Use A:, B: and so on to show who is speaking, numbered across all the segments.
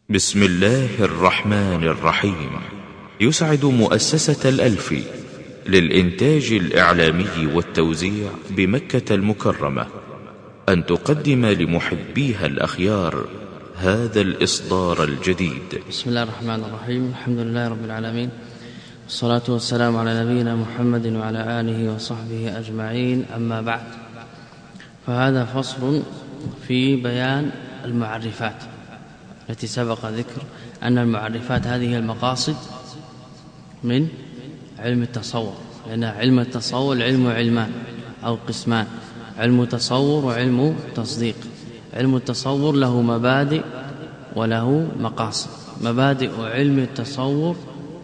A: بسم الله الرحمن الرحيم. يسعد مؤسسة الألفي للإنتاج الإعلامي والتوزيع بمكة المكرمة أن تقدم لمحبيها الأخيار هذا الإصدار الجديد.
B: بسم الله الرحمن الرحيم. الحمد لله رب العالمين، والصلاة والسلام على نبينا محمد وعلى آله وصحبه أجمعين. أما بعد، فهذا فصل في بيان المعرفات التي سبق ذكر أن المعرفات هذه المقاصد من علم التصور، لأن علم التصور علمان أو قسمان: علم تصور وعلم تصديق. علم التصور له مبادئ وله مقاصد. مبادئ علم التصور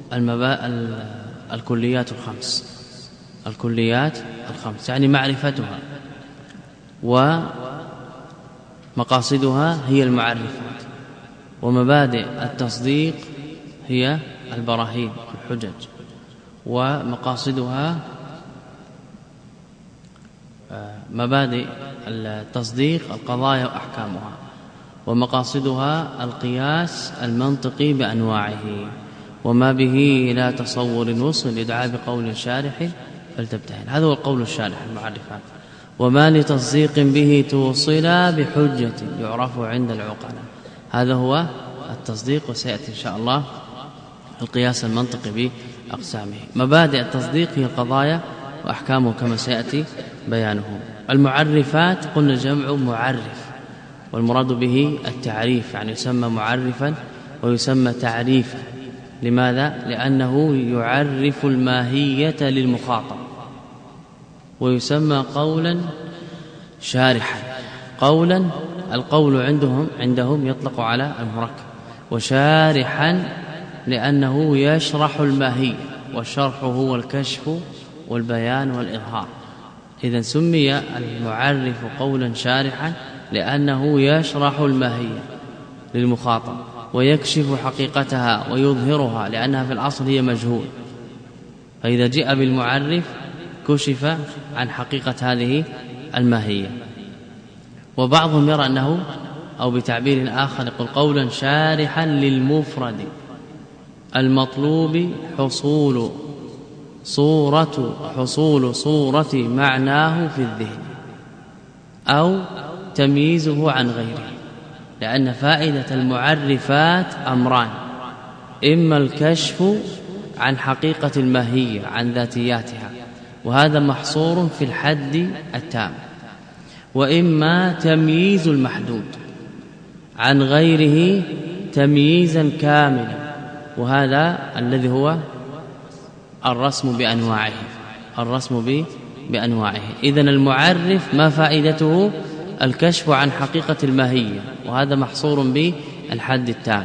B: الكليات الخمس يعني معرفتها، ومقاصدها هي المعرفات. ومبادئ التصديق هي البراهين الحجج، ومقاصدها مبادئ التصديق القضايا وأحكامها، ومقاصدها القياس المنطقي بأنواعه. وما به لا تصور وصل يدعى بقول شارح فلتبتهل. هذا هو القول الشارح المعرفات. وما لتصديق به توصل بحجة يعرف عند العقلاء. هذا هو التصديق، وسيأتي إن شاء الله القياس المنطقي بأقسامه. مبادئ التصديق هي القضايا وأحكامه كما سيأتي بيانه. المعرفات قلنا جمع معرف، والمراد به التعريف، يعني يسمى معرفا ويسمى تعريفا. لماذا؟ لأنه يعرف الماهية للمخاطب، ويسمى قولا شارحا. القول عندهم يطلق على المركب، وشارحا لأنه يشرح الماهية، والشرح هو الكشف والبيان والإظهار. إذن سمي المعرف قولا شارحا لأنه يشرح الماهية للمخاطب ويكشف حقيقتها ويظهرها، لأنها في الأصل هي مجهول. فإذا جاء بالمعرف كشف عن حقيقة هذه الماهية. وبعضهم يرى أنه أو بتعبير آخر يقول قولا شارحا للمفرد المطلوب حصول صورة معناه في الذهن أو تمييزه عن غيره. لأن فائدة المعرفات أمران: إما الكشف عن حقيقة الماهية عن ذاتياتها، وهذا محصور في الحد التام، وإما تمييز المحدود عن غيره تمييزا كاملا، وهذا الذي هو الرسم بأنواعه. إذن المعرف ما فائدته؟ الكشف عن حقيقة الماهية، وهذا محصور بالحد التام.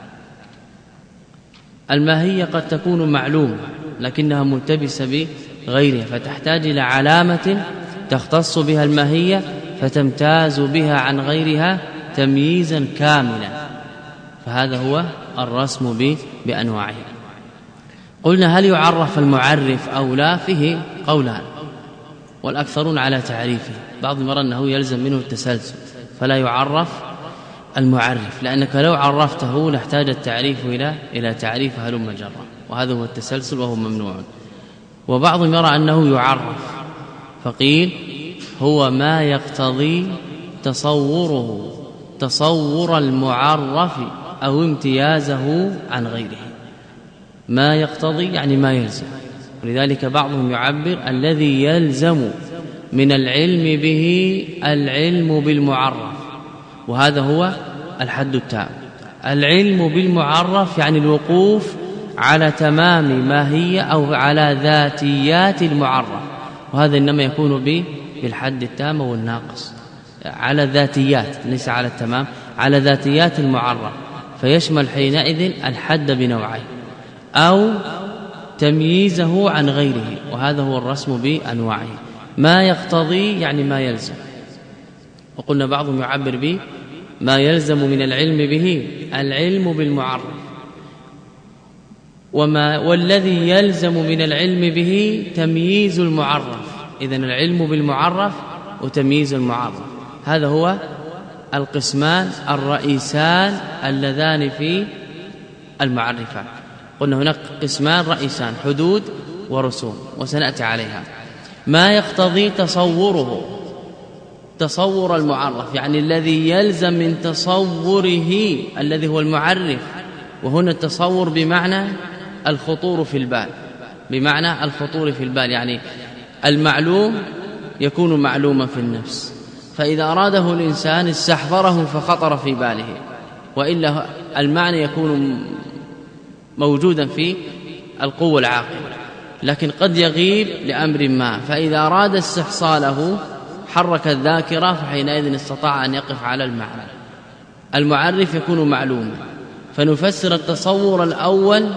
B: الماهية قد تكون معلومة لكنها ملتبسة بغيرها، فتحتاج إلى علامة تختص بها الماهية فتمتاز بها عن غيرها تمييزا كاملا، فهذا هو الرسم بأنواعه. قلنا هل يعرف المعرف أو لا؟ فيه قولان، والأكثرون على تعريفه. بعض يرى أنه يلزم منه التسلسل فلا يعرف المعرف، لأنك لو عرفته لاحتاج التعريف إلى تعريف هلم جرا، وهذا هو التسلسل وهو ممنوع. وبعضهم يرى أنه يعرف، فقيل هو ما يقتضي تصور المعرف أو امتيازه عن غيره. ما يقتضي يعني ما يلزم، ولذلك بعضهم يعبر الذي يلزم من العلم به العلم بالمعرف، وهذا هو الحد التام. العلم بالمعرف يعني الوقوف على تمام ماهية أو على ذاتيات المعرف، وهذا إنما يكون بالحد التام والناقص، على ذاتيات ليس على التمام، على ذاتيات المعرف، فيشمل حينئذ الحد بنوعين أو تمييزه عن غيره، وهذا هو الرسم بأنواعه. ما يقتضي يعني ما يلزم، وقلنا بعضهم يعبر به ما يلزم من العلم به العلم بالمعرف، والذي يلزم من العلم به تمييز المعرف. إذن العلم بالمعرف وتمييز المعرف، هذا هو القسمان الرئيسان اللذان في المعرفات. قلنا هناك قسمان رئيسان: حدود ورسوم، وسنأتي عليها. ما يقتضي تصوره، تصور المعرف، يعني الذي يلزم من تصوره الذي هو المعرف. وهنا التصور بمعنى الخطور في البال، بمعنى الخطور في البال، يعني المعلوم يكون معلوما في النفس، فإذا أراده الإنسان استحضره فخطر في باله، وإلا المعنى يكون موجودا في القوة العاقلة، لكن قد يغيب لأمر ما، فإذا أراد استحصاله حرك الذاكرة، فحينئذ استطاع أن يقف على المعنى. المعرف يكون معلوما، فنفسر التصور الأول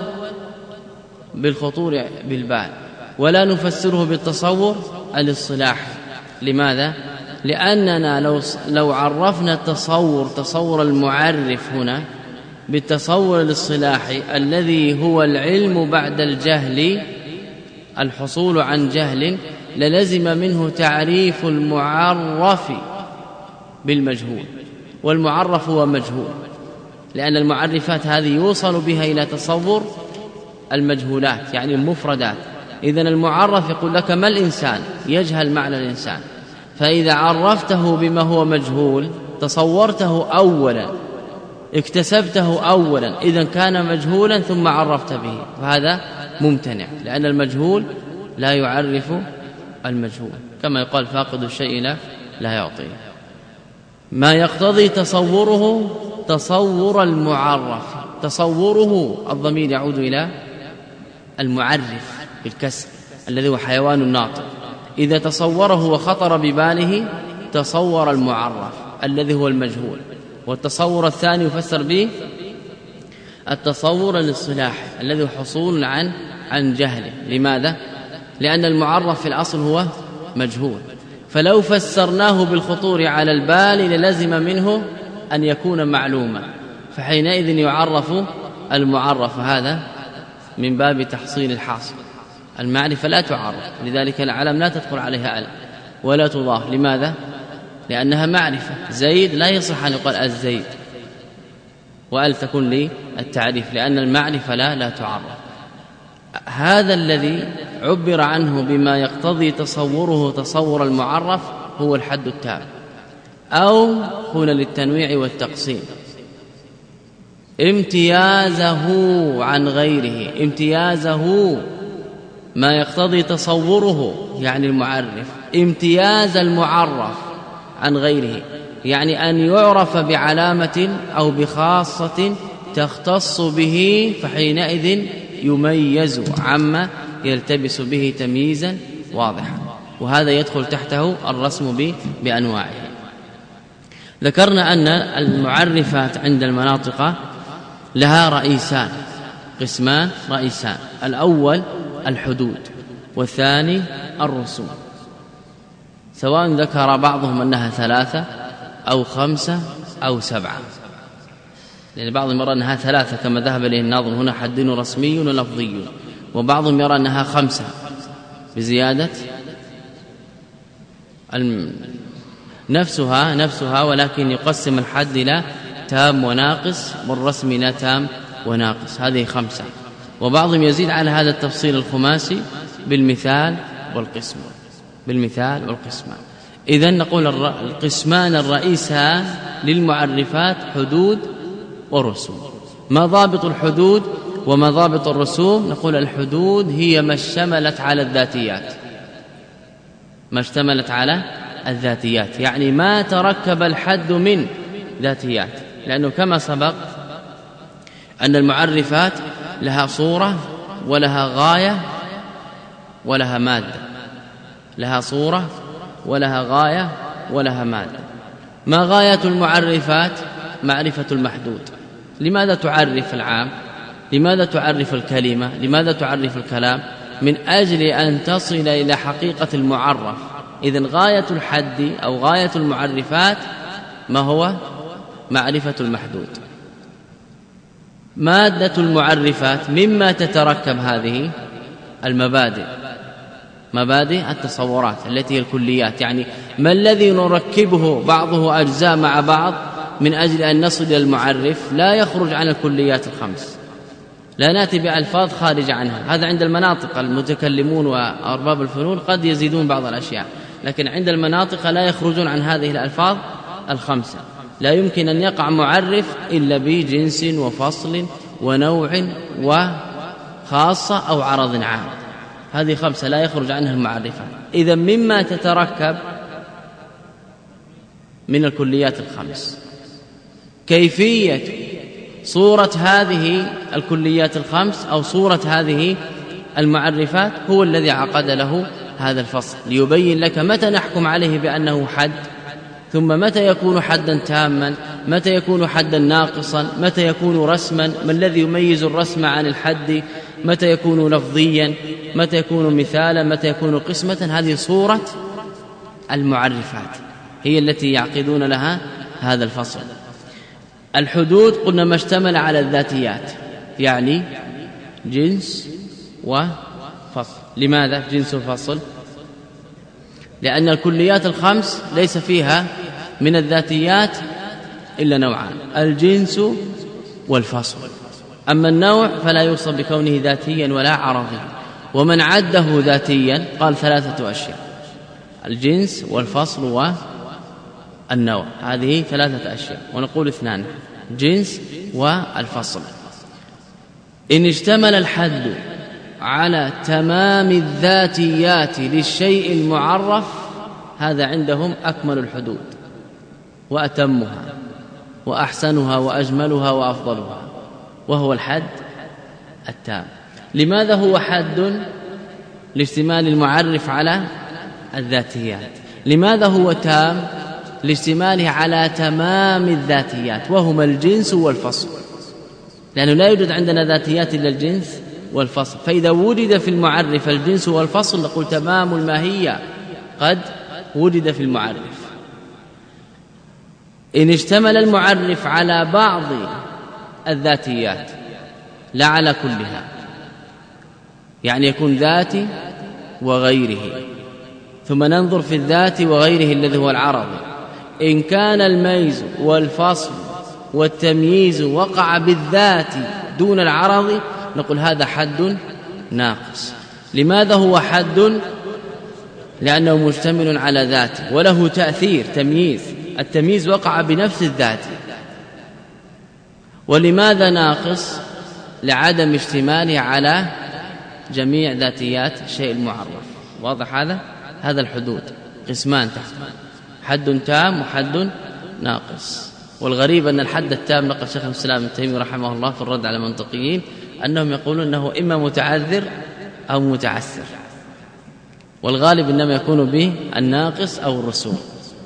B: بالخطور بالبال، ولا نفسره بالتصور الاصطلاحي. لماذا؟ لأننا لو عرفنا التصور تصور المعرف هنا بالتصور الاصطلاحي الذي هو العلم بعد الجهل، الحصول عن جهل، للزم منه تعريف المعرف بالمجهول، والمعرف هو مجهول، لأن المعرفات هذه يوصل بها إلى تصور المجهولات، يعني المفردات. إذن المعرف يقول لك ما الإنسان، يجهل معنى الإنسان، فإذا عرفته بما هو مجهول تصورته أولا، اكتسبته أولا، إذن كان مجهولا ثم عرفت به، فهذا ممتنع، لأن المجهول لا يعرف المجهول، كما يقال فاقد الشيء لا يعطيه. ما يقتضي تصوره تصور المعرف، تصوره الضمير يعود إلى المعرف بالكسر الذي هو حيوان ناطق، إذا تصوره وخطر بباله تصور المعرف الذي هو المجهول. والتصور الثاني يفسر به التصور الاصطلاحي الذي هو حصول عن جهله. لماذا؟ لأن المعرف في الأصل هو مجهول، فلو فسرناه بالخطور على البال للزم منه أن يكون معلوما، فحينئذ يعرف المعرف، هذا من باب تحصيل الحاصل. المعرفة لا تعرف، لذلك العلم لا تدخل عليها ولا تضاف. لماذا؟ لأنها معرفة. زيد لا يصح أن يقال الزيد، وأل تكون لي التعريف، لأن المعرفة لا تعرف. هذا الذي عبر عنه بما يقتضي تصوره تصور المعرف هو الحد التام، أو هنا للتنويع والتقسيم، امتيازه عن غيره. امتيازه ما يقتضي تصوره يعني المعرف، امتياز المعرف عن غيره، يعني أن يعرف بعلامة أو بخاصة تختص به، فحينئذ يميز عما يلتبس به تمييزا واضحا، وهذا يدخل تحته الرسم بأنواعه. ذكرنا أن المعرفات عند المناطق لها رئيسان، قسمان رئيسان: الأول الحدود، والثاني الرسوم، سواء ذكر بعضهم أنها 3 أو 5 أو 7، لأن بعضهم يرى أنها 3 كما ذهب إليه الناظم هنا: حد رسمي ولفظي، وبعضهم يرى أنها 5 بزيادة نفسها، ولكن يقسم الحد إلى تام وناقص، والرسم إلى تام وناقص، هذه 5. وبعضهم يزيد على هذا التفصيل الخماسي بالمثال والقسمان. إذن نقول القسمان الرئيسان للمعرفات حدود ورسوم. ما ضابط الحدود وما ضابط الرسوم؟ نقول الحدود هي ما اشتملت على الذاتيات، يعني ما تركب الحد من ذاتيات، لأنه كما سبق أن المعرفات لها صورة ولها غاية ولها مادة، لها صورة ولها غاية ولها مادة. ما غاية المعرفات؟ معرفة المحدود. لماذا تعرف العام؟ لماذا تعرف الكلمة؟ لماذا تعرف الكلام؟ من أجل أن تصل إلى حقيقة المعرف. إذن غاية الحد أو غاية المعرفات ما هو؟ معرفة المحدود. مادة المعرفات مما تتركب هذه المبادئ مبادئ التصورات التي هي الكليات، يعني ما الذي نركبه بعضه أجزاء مع بعض من أجل أن نصل إلى المعرف لا يخرج عن الكليات الخمس، لا نأتي بألفاظ خارج عنها. هذا عند المناطق المتكلمون وأرباب الفنون قد يزيدون بعض الأشياء، لكن عند المناطق لا يخرجون عن هذه الألفاظ الخمسة. لا يمكن أن يقع معرف إلا بجنس وفصل ونوع وخاصة أو عرض عام، هذه خمسة لا يخرج عنها المعرفة. إذا مما تتركب من الكليات الخمس كيفية صورة هذه الكليات الخمس أو صورة هذه المعرفات هو الذي عقد له هذا الفصل ليبين لك متى نحكم عليه بأنه حد، ثم متى يكون حدا تاما، متى يكون حدا ناقصا، متى يكون رسما، ما الذي يميز الرسم عن الحد، متى يكون لفظيا، متى يكون مثالا، متى يكون قسمة. هذه صورة المعرفات هي التي يعقدون لها هذا الفصل. الحدود قلنا ما اشتمل على الذاتيات، يعني جنس وفصل. لماذا جنس وفصل؟ لأن الكليات الخمس ليس فيها من الذاتيات إلا نوعان، الجنس والفصل. أما النوع فلا يوصف بكونه ذاتيا ولا عرضيا، ومن عده ذاتيا قال 3 أشياء: الجنس والفصل والنوع، هذه 3 أشياء، ونقول 2: جنس والفصل. إن اشتمل الحد على تمام الذاتيات للشيء المعرف هذا عندهم أكمل الحدود وأتمها وأحسنها وأجملها وأفضلها، وهو الحد التام. لماذا هو حد؟ لاشتمال المعرف على الذاتيات. لماذا هو تام؟ لاشتماله على تمام الذاتيات وهما الجنس والفصل، لأنه لا يوجد عندنا ذاتيات إلا الجنس والفصل، فإذا وجد في المعرف الجنس والفصل نقول تمام الماهية قد وجد في المعرف. إن اشتمل المعرف على بعض الذاتيات لا على كلها، يعني يكون ذاتي وغيره، ثم ننظر في الذات وغيره الذي هو العرض. إن كان الميز والفصل والتمييز وقع بالذات دون العرض نقول هذا حد ناقص. لماذا هو حد؟ لأنه مشتمل على ذاته وله تأثير تمييز، التمييز وقع بنفس الذات. ولماذا ناقص؟ لعدم اشتماله على جميع ذاتيات الشيء المعرف. واضح هذا الحدود قسمان تحت: حد تام وحد ناقص. والغريب أن الحد التام نقل شيخ الإسلام ابن تيمية رحمه الله في الرد على المنطقيين أنهم يقولون أنه إما متعذر أو متعسر، والغالب إنما يكون به الناقص أو الرسوم.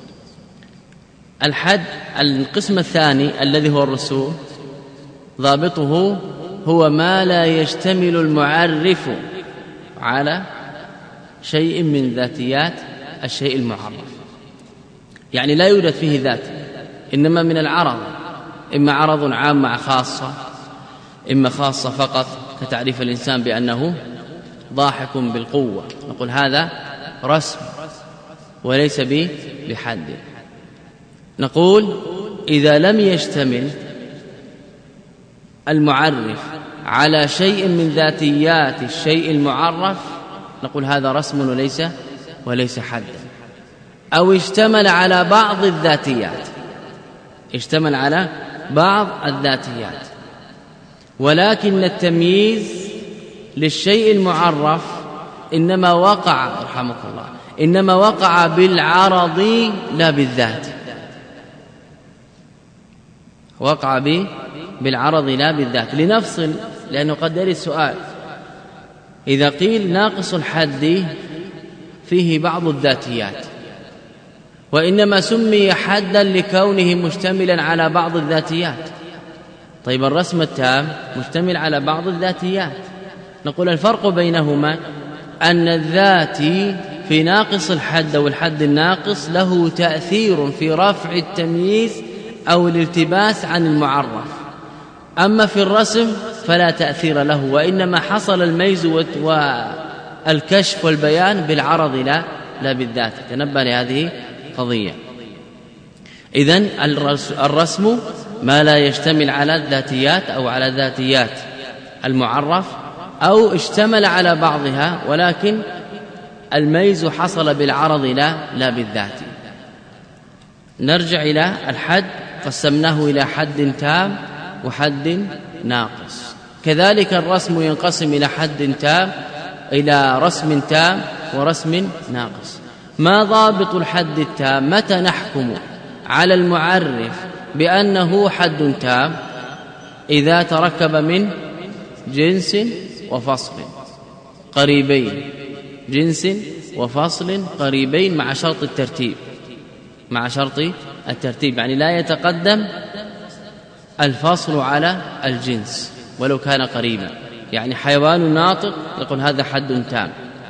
B: الحد القسم الثاني الذي هو الرسوم ضابطه هو ما لا يشتمل المعرف على شيء من ذاتيات الشيء المعرف، يعني لا يوجد فيه ذات، إنما من العرض، إما عرض عام مع خاصة، إما خاصة فقط، كتعريف الإنسان بأنه ضاحك بالقوة، نقول هذا رسم وليس بحد. نقول إذا لم يشتمل المعرف على شيء من ذاتيات الشيء المعرف نقول هذا رسم وليس حدا. أو اشتمل على بعض الذاتيات، اشتمل على بعض الذاتيات، ولكن التمييز للشيء المعرف إنما وقع رحمك الله إنما وقع بالعرض لا بالذات، وقع بالعرض لا بالذات. لنفصل، لأنه قد يرد السؤال: إذا قيل ناقص الحد فيه بعض الذاتيات وإنما سمي حدا لكونه مشتملا على بعض الذاتيات، طيب الرسم التام مشتمل على بعض الذاتيات. نقول الفرق بينهما أن الذاتي في ناقص الحد والحد الناقص له تأثير في رفع التمييز أو الالتباس عن المعرف، أما في الرسم فلا تأثير له، وإنما حصل الميز الكشف والبيان بالعرض لا بالذات. تنبه لهذه قضية. إذن الرسم ما لا يشتمل على الذاتيات أو على ذاتيات المعرف، أو اشتمل على بعضها ولكن الميز حصل بالعرض لا بالذات. نرجع إلى الحد، قسمناه إلى حد تام وحد ناقص. كذلك الرسم ينقسم إلى حد تام، إلى رسم تام ورسم ناقص. ما ضابط الحد التام؟ متى نحكم على المعرف بأنه حد تام؟ إذا تركب من جنس وفصل قريبين، جنس وفصل قريبين مع شرط الترتيب، مع شرط الترتيب، يعني لا يتقدم الفصل على الجنس ولو كان قريبا. يعني حيوان ناطق نقول هذا حد تام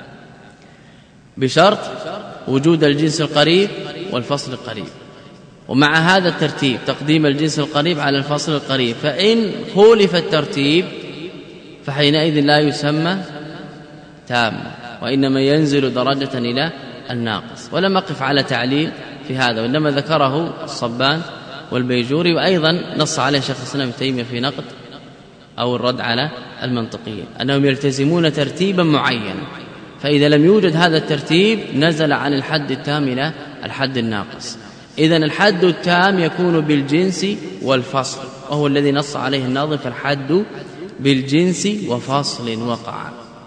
B: بشرط وجود الجنس القريب والفصل القريب، ومع هذا الترتيب تقديم الجنس القريب على الفصل القريب. فإن خولف الترتيب فحينئذ لا يسمى تام، وإنما ينزل درجة إلى الناقص. ولم أقف على تعليل في هذا، وإنما ذكره الصبان والبيجوري، وأيضا نص عليه شيخ الإسلام ابن تيمية في نقد أو الرد على المنطقيين أنهم يلتزمون ترتيبا معينا، فإذا لم يوجد هذا الترتيب نزل عن الحد التام إلى الحد الناقص. إذن الحد التام يكون بالجنس والفصل، وهو الذي نص عليه الناظم: فالحد بالجنس وفصل وقع.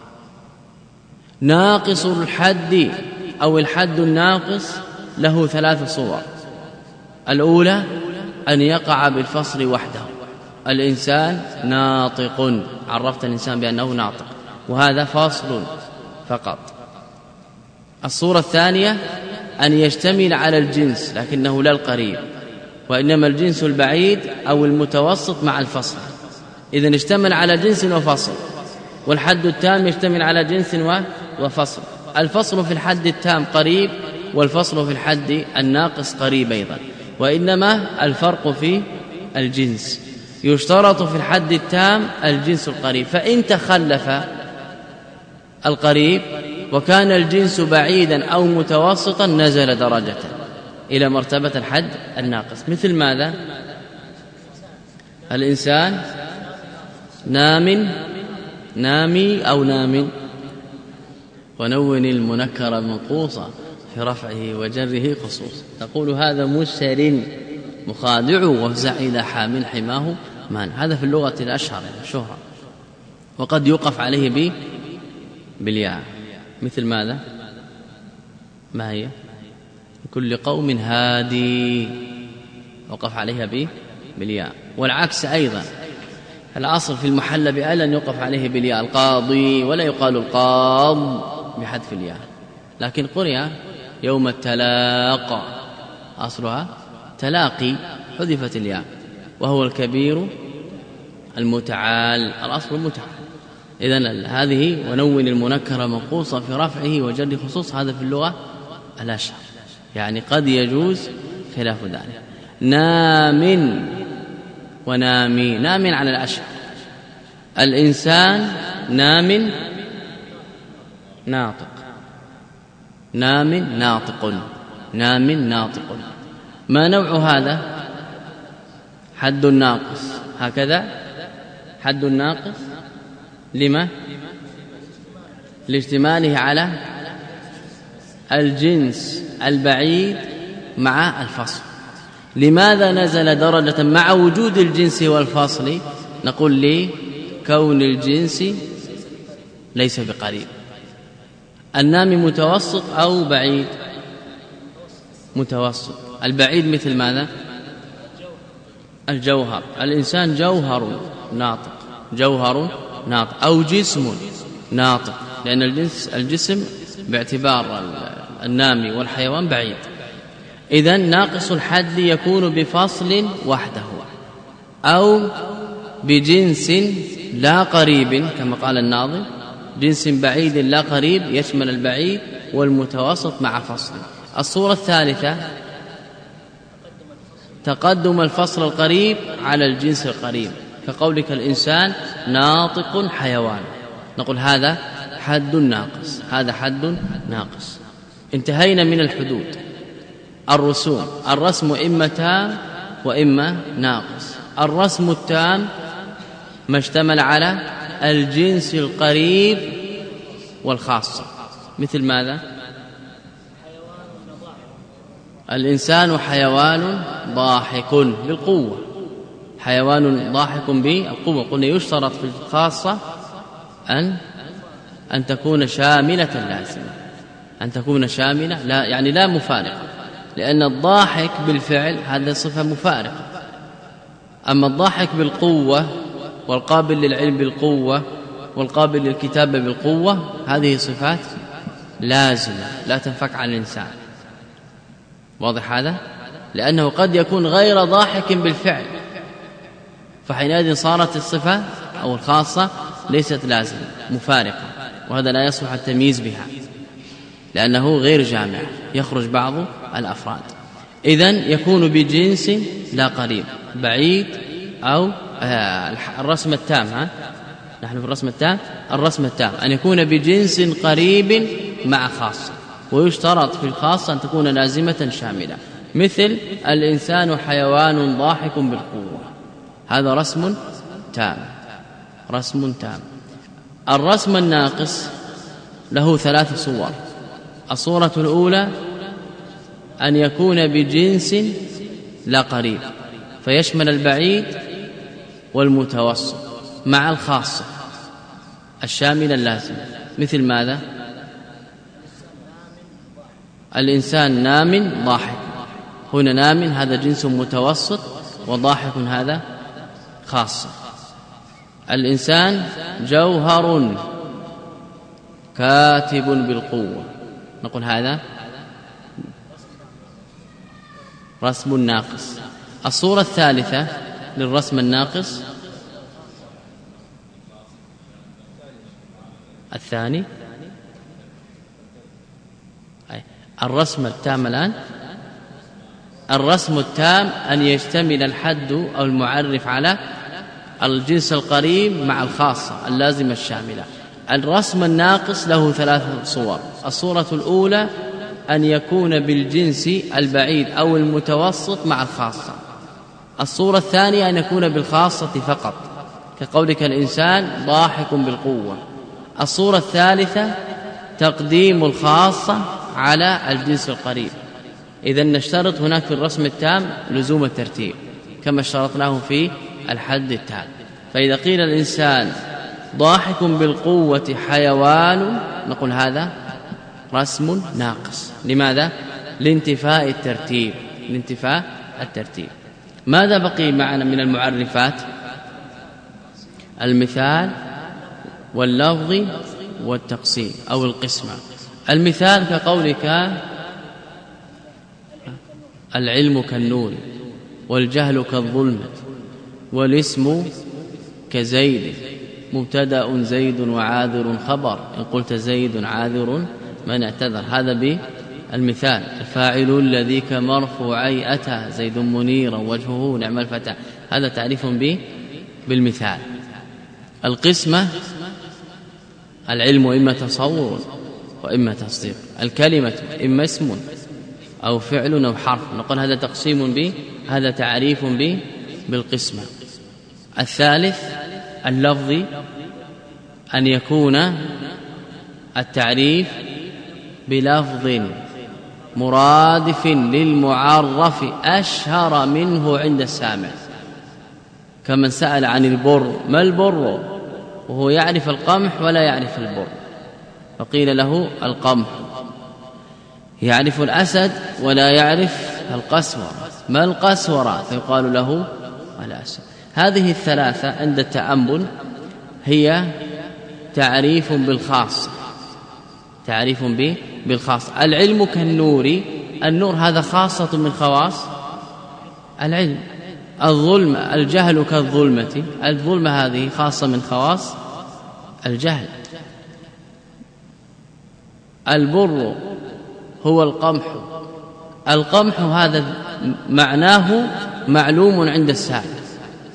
B: ناقص الحد أو الحد الناقص له 3 صور. الأولى أن يقع بالفصل وحده. الإنسان ناطق، عرفت الإنسان بأنه ناطق، وهذا فاصل فقط. الصورة الثانية أن يشتمل على الجنس لكنه لا القريب، وإنما الجنس البعيد أو المتوسط مع الفصل. إذن اشتمل على جنس وفصل، والحد التام يشتمل على جنس وفصل. الفصل في الحد التام قريب، والفصل في الحد الناقص قريب أيضا، وإنما الفرق في الجنس. يشترط في الحد التام الجنس القريب، فإن تخلف القريب وكان الجنس بعيدا أو متوسطا نزل درجة إلى مرتبة الحد الناقص. مثل ماذا؟ الإنسان نامي أو نام، ونون المنكر منقوصا في رفعه وجره خصوص. تقول هذا مسر مخادع وافزع إلى حامل حماه مان. هذا في اللغة الأشهر الشهرة، وقد يوقف عليه بالياء. مثل ماذا؟ ما هي؟ كل قوم هادي، وقف عليها بالياء. والعكس أيضا، الأصل في المحل بأل أن يوقف عليه بالياء. القاضي ولا يقال القاض بحذف الياء، لكن قرئ يوم التلاقى، أصلها تلاقي، حذفت الياء، وهو الكبير المتعال، الأصل المتعال. إذن هذه ونون المنكر منقوصا في رفعه وجر خصوص، هذا في اللغة الأشهر، يعني قد يجوز خلاف ذلك. نام ونامي، نام على الأشهر. الإنسان نام ناطق، نام ناطق، نام ناطق. ما نوع هذا؟ حد ناقص، هكذا حد ناقص. لما؟ لاشتماله على الجنس البعيد مع الفصل. لماذا نزل درجة مع وجود الجنس والفصل؟ نقول لي كون الجنس ليس بقريب. النام متوسط أو بعيد؟ متوسط. البعيد مثل ماذا؟ الجوهر. الإنسان جوهر ناطق، جوهر ناطق، أو جسم ناطق، لأن الجسم باعتبار النامي والحيوان بعيد. إذن ناقص الحد يكون بفصل وحده أو بجنس لا قريب، كما قال الناظم: جنس بعيد لا قريب، يشمل البعيد والمتوسط مع فصل. الصورة الثالثة تقدم الفصل القريب على الجنس القريب، كقولك الإنسان ناطق حيوان، نقول هذا حد ناقص، هذا حد ناقص. انتهينا من الحدود. الرسوم، الرسم إما تام وإما ناقص. الرسم التام ما اشتمل على الجنس القريب والخاصة، مثل ماذا؟ الإنسان حيوان ضاحك بالقوة، حيوان ضاحك بالقوة. قلنا يشترط في الخاصة أن تكون شاملة لازمة، أن تكون شاملة، لا يعني لا مفارقة، لأن الضاحك بالفعل هذا صفة مفارقة. أما الضاحك بالقوة والقابل للعلم بالقوة والقابل للكتابة بالقوة هذه صفات لازمة لا تنفك عن الإنسان. واضح هذا؟ لأنه قد يكون غير ضاحك بالفعل، فحينئذ صارت الصفة أو الخاصة ليست لازمة مفارقة، وهذا لا يصلح التمييز بها لأنه غير جامع، يخرج بعض الأفراد. إذن يكون بجنس لا قريب، بعيد أو الرسم التام. نحن في الرسم التام، الرسم التام أن يكون بجنس قريب مع خاصة، ويشترط في الخاصة أن تكون لازمة شاملة، مثل الإنسان حيوان ضاحك بالقوة، هذا رسم تام، رسم تام. الرسم الناقص له 3 صور. الصورة الأولى أن يكون بجنس لا قريب، فيشمل البعيد والمتوسط مع الخاصة الشاملة اللازمة، مثل ماذا؟ الإنسان نام ضاحك، هنا نام هذا جنس متوسط، وضاحك هذا خاصة. الإنسان جوهر كاتب بالقوة، نقول هذا رسم ناقص. الصورة الثالثة للرسم الناقص الثاني الرسم التام. الآن الرسم التام أن يشتمل الحد أو المعرف على الجنس القريب مع الخاصة اللازمة الشاملة. الرسم الناقص له 3 صور. الصورة الأولى أن يكون بالجنس البعيد أو المتوسط مع الخاصة. الصورة الثانية أن يكون بالخاصة فقط، كقولك الإنسان ضاحك بالقوة. الصورة الثالثة تقديم الخاصة على الجنس القريب. إذن نشترط هناك في الرسم التام لزوم الترتيب كما اشترطناه في الحد التام. فإذا قيل الإنسان ضاحك بالقوة حيوان، نقول هذا رسم ناقص. لماذا؟ لانتفاء الترتيب، لانتفاء الترتيب. ماذا بقي معنا من المعرفات؟ المثال واللفظ والتقسيم أو القسمة. المثال كقولك العلم كالنور، والجهل كالظلمة، والاسم كزيد، مبتدأ زيد وعاذر خبر، إن قلت زيد عاذر من اعتذر. هذا بالمثال. الفاعل الذي كمرفوعي أتى زيد منيرا وجهه نعم الفتى، هذا تعريف بالمثال. القسمة العلم إما تصور وإما تصديق، الكلمة إما اسم أو فعل أو حرف، نقول هذا تقسيم هذا تعريف بالقسمة. الثالث اللفظ أن يكون التعريف بلفظ مرادف للمعرف أشهر منه عند السامع، كمن سأل عن البر ما البر وهو يعرف القمح ولا يعرف البر، فقيل له القمح. يعرف الأسد ولا يعرف القسورة، ما القسورة؟ فيقال له الأسد. هذه الثلاثة عند التأمل هي تعريف بالخاص، تعريف بالخاص. العلم كالنور، النور هذا خاصة من خواص العلم. الظلم الجهل كالظلمة، الظلمة هذه خاصة من خواص الجهل. البر هو القمح، القمح هذا معناه معلوم عند السائل،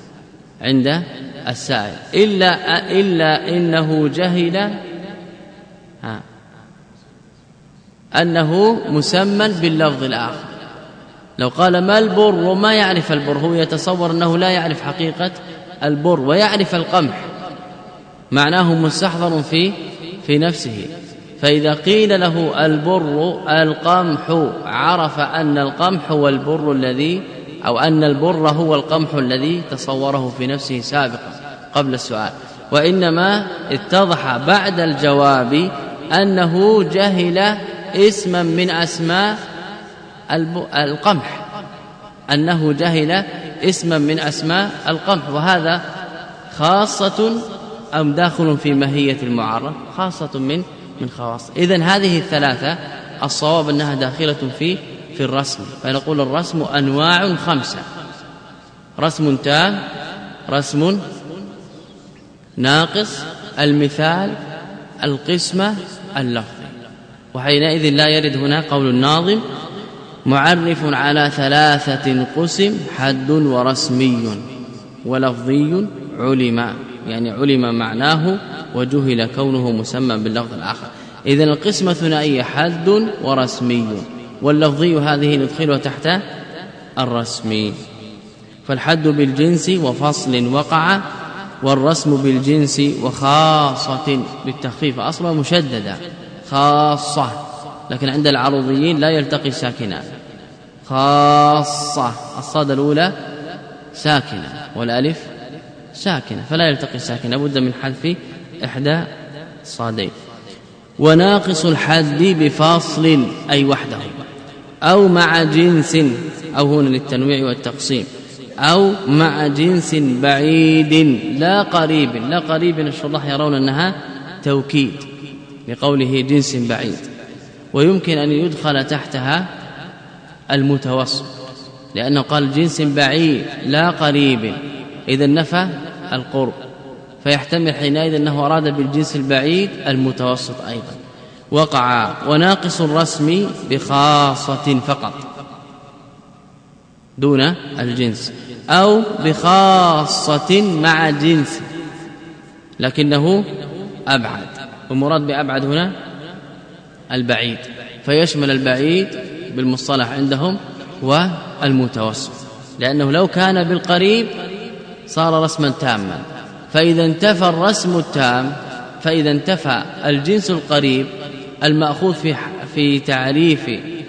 B: عند السائل، إلا إنه جهل أنه مسمى باللفظ الآخر. لو قال ما البر وما يعرف البر، هو يتصور أنه لا يعرف حقيقة البر ويعرف القمح، معناه مستحضر في نفسه. فإذا قيل له البر القمح عرف أن القمح هو البر الذي، أو أن البر هو القمح الذي تصوره في نفسه سابقا قبل السؤال. وإنما اتضح بعد الجواب أنه جهل اسما من أسماء القمح، أنه جهل اسما من أسماء القمح، وهذا خاصة أم داخل في ماهية المعرف؟ خاصة من خواص. إذن هذه الثلاثة الصواب أنها داخلة في الرسم. فنقول الرسم أنواع 5: رسم تام، رسم ناقص، المثال، القسمة، اللفظ. وحينئذ لا يرد هنا قول الناظم معرف على 3 قسم: حد ورسمي ولفظي علم، يعني علم معناه وجهل كونه مسمى باللفظ الآخر. إذن القسمة ثنائية: حد ورسمي، واللفظي هذه ندخلها تحت الرسمي. فالحد بالجنس وفصل وقع، والرسم بالجنس وخاصة بالتخفيف، أصلا مشددة خاصة، لكن عند العروضيين لا يلتقي ساكنان. خاصة الصاد الأولى ساكنة والألف ساكنة، فلا يلتقي ساكنة، بد من حذف إحدى الصادين. وناقص الحد بفاصل أي وحده، أو مع جنس، أو هنا للتنويع والتقسيم، أو مع جنس بعيد لا قريب. لا قريب الشراح يرون أنها توكيد لقوله جنس بعيد، ويمكن أن يدخل تحتها المتوسط، لأنه قال جنس بعيد لا قريب، إذا نفى القرب، فيحتمل حينئذ أنه أراد بالجنس البعيد المتوسط أيضا. وقع. وناقص الرسم بخاصة فقط دون الجنس، أو بخاصة مع جنس لكنه أبعد، والمراد بأبعد هنا البعيد، فيشمل البعيد بالمصطلح عندهم والمتوسط، لأنه لو كان بالقريب صار رسما تاما. فإذا انتفى الرسم التام، فإذا انتفى الجنس القريب المأخوذ في تعريف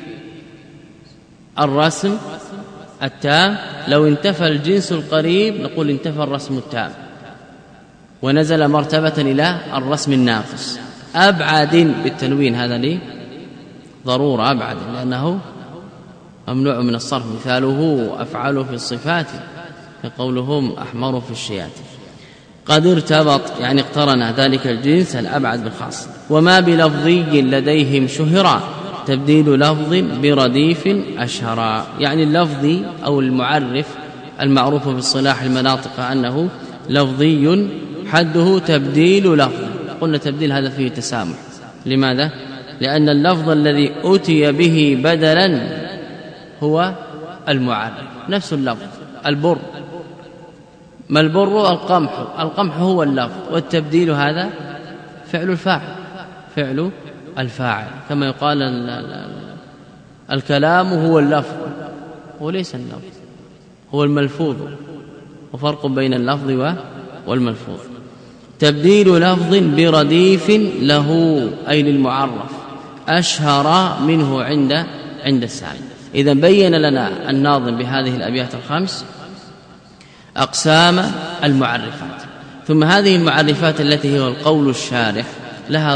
B: الرسم التام، لو انتفى الجنس القريب نقول انتفى الرسم التام ونزل مرتبة إلى الرسم الناقص. أبعد بالتنوين، هذا لي ضرورة، أبعد لأنه ممنوع من الصرف، مثاله أفعله في الصفات كقولهم أحمر في الشيات. قد ارتبط يعني اقترن ذلك الجنس الأبعد بالخاص. وما بلفظي لديهم شهرا تبديل لفظ برديف أشهرا، يعني اللفظي أو المعرف المعروف بالصلاح المناطق أنه لفظي حده تبديل لفظ. قلنا تبديل هذا فيه تسامح. لماذا؟ لأن اللفظ الذي أتي به بدلا هو المعرف، نفس اللفظ. البر، ما البر؟ القمح. القمح هو اللفظ، والتبديل هذا فعل الفاعل، فعل الفاعل، كما يقال الكلام هو اللفظ، وليس اللفظ، هو الملفوظ، وفرق بين اللفظ والملفوظ. تبديل لفظ برديف له أي للمعرف أشهر منه عند السامع. إذا بين لنا الناظم بهذه الأبيات الخمس أقسام المعرفات، ثم هذه المعرفات التي هو القول الشارح لها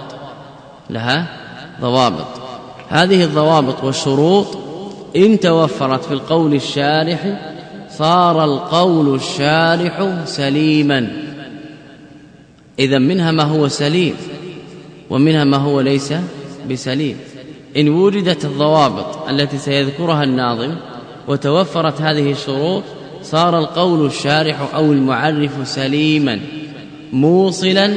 B: ضوابط. هذه الضوابط والشروط إن توفرت في القول الشارح صار القول الشارح سليما. إذا منها ما هو سليم ومنها ما هو ليس بسليم. إن وجدت الضوابط التي سيذكرها الناظم وتوفرت هذه الشروط صار القول الشارح أو المعرف سليما موصلا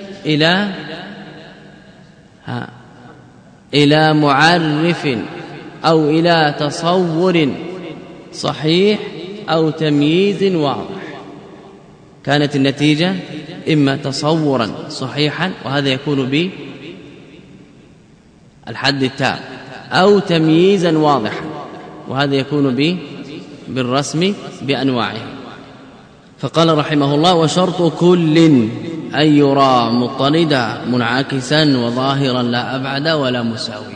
B: إلى معرف أو إلى تصور صحيح أو تمييز واضح. كانت النتيجة إما تصورا صحيحا، وهذا يكون الحد التام أو تمييزا واضحا، وهذا يكون بالرسم بأنواعه. فقال رحمه الله: وشرط كل أن يرى مضطردا منعكسا وظاهرا لا أبعد ولا مساويا.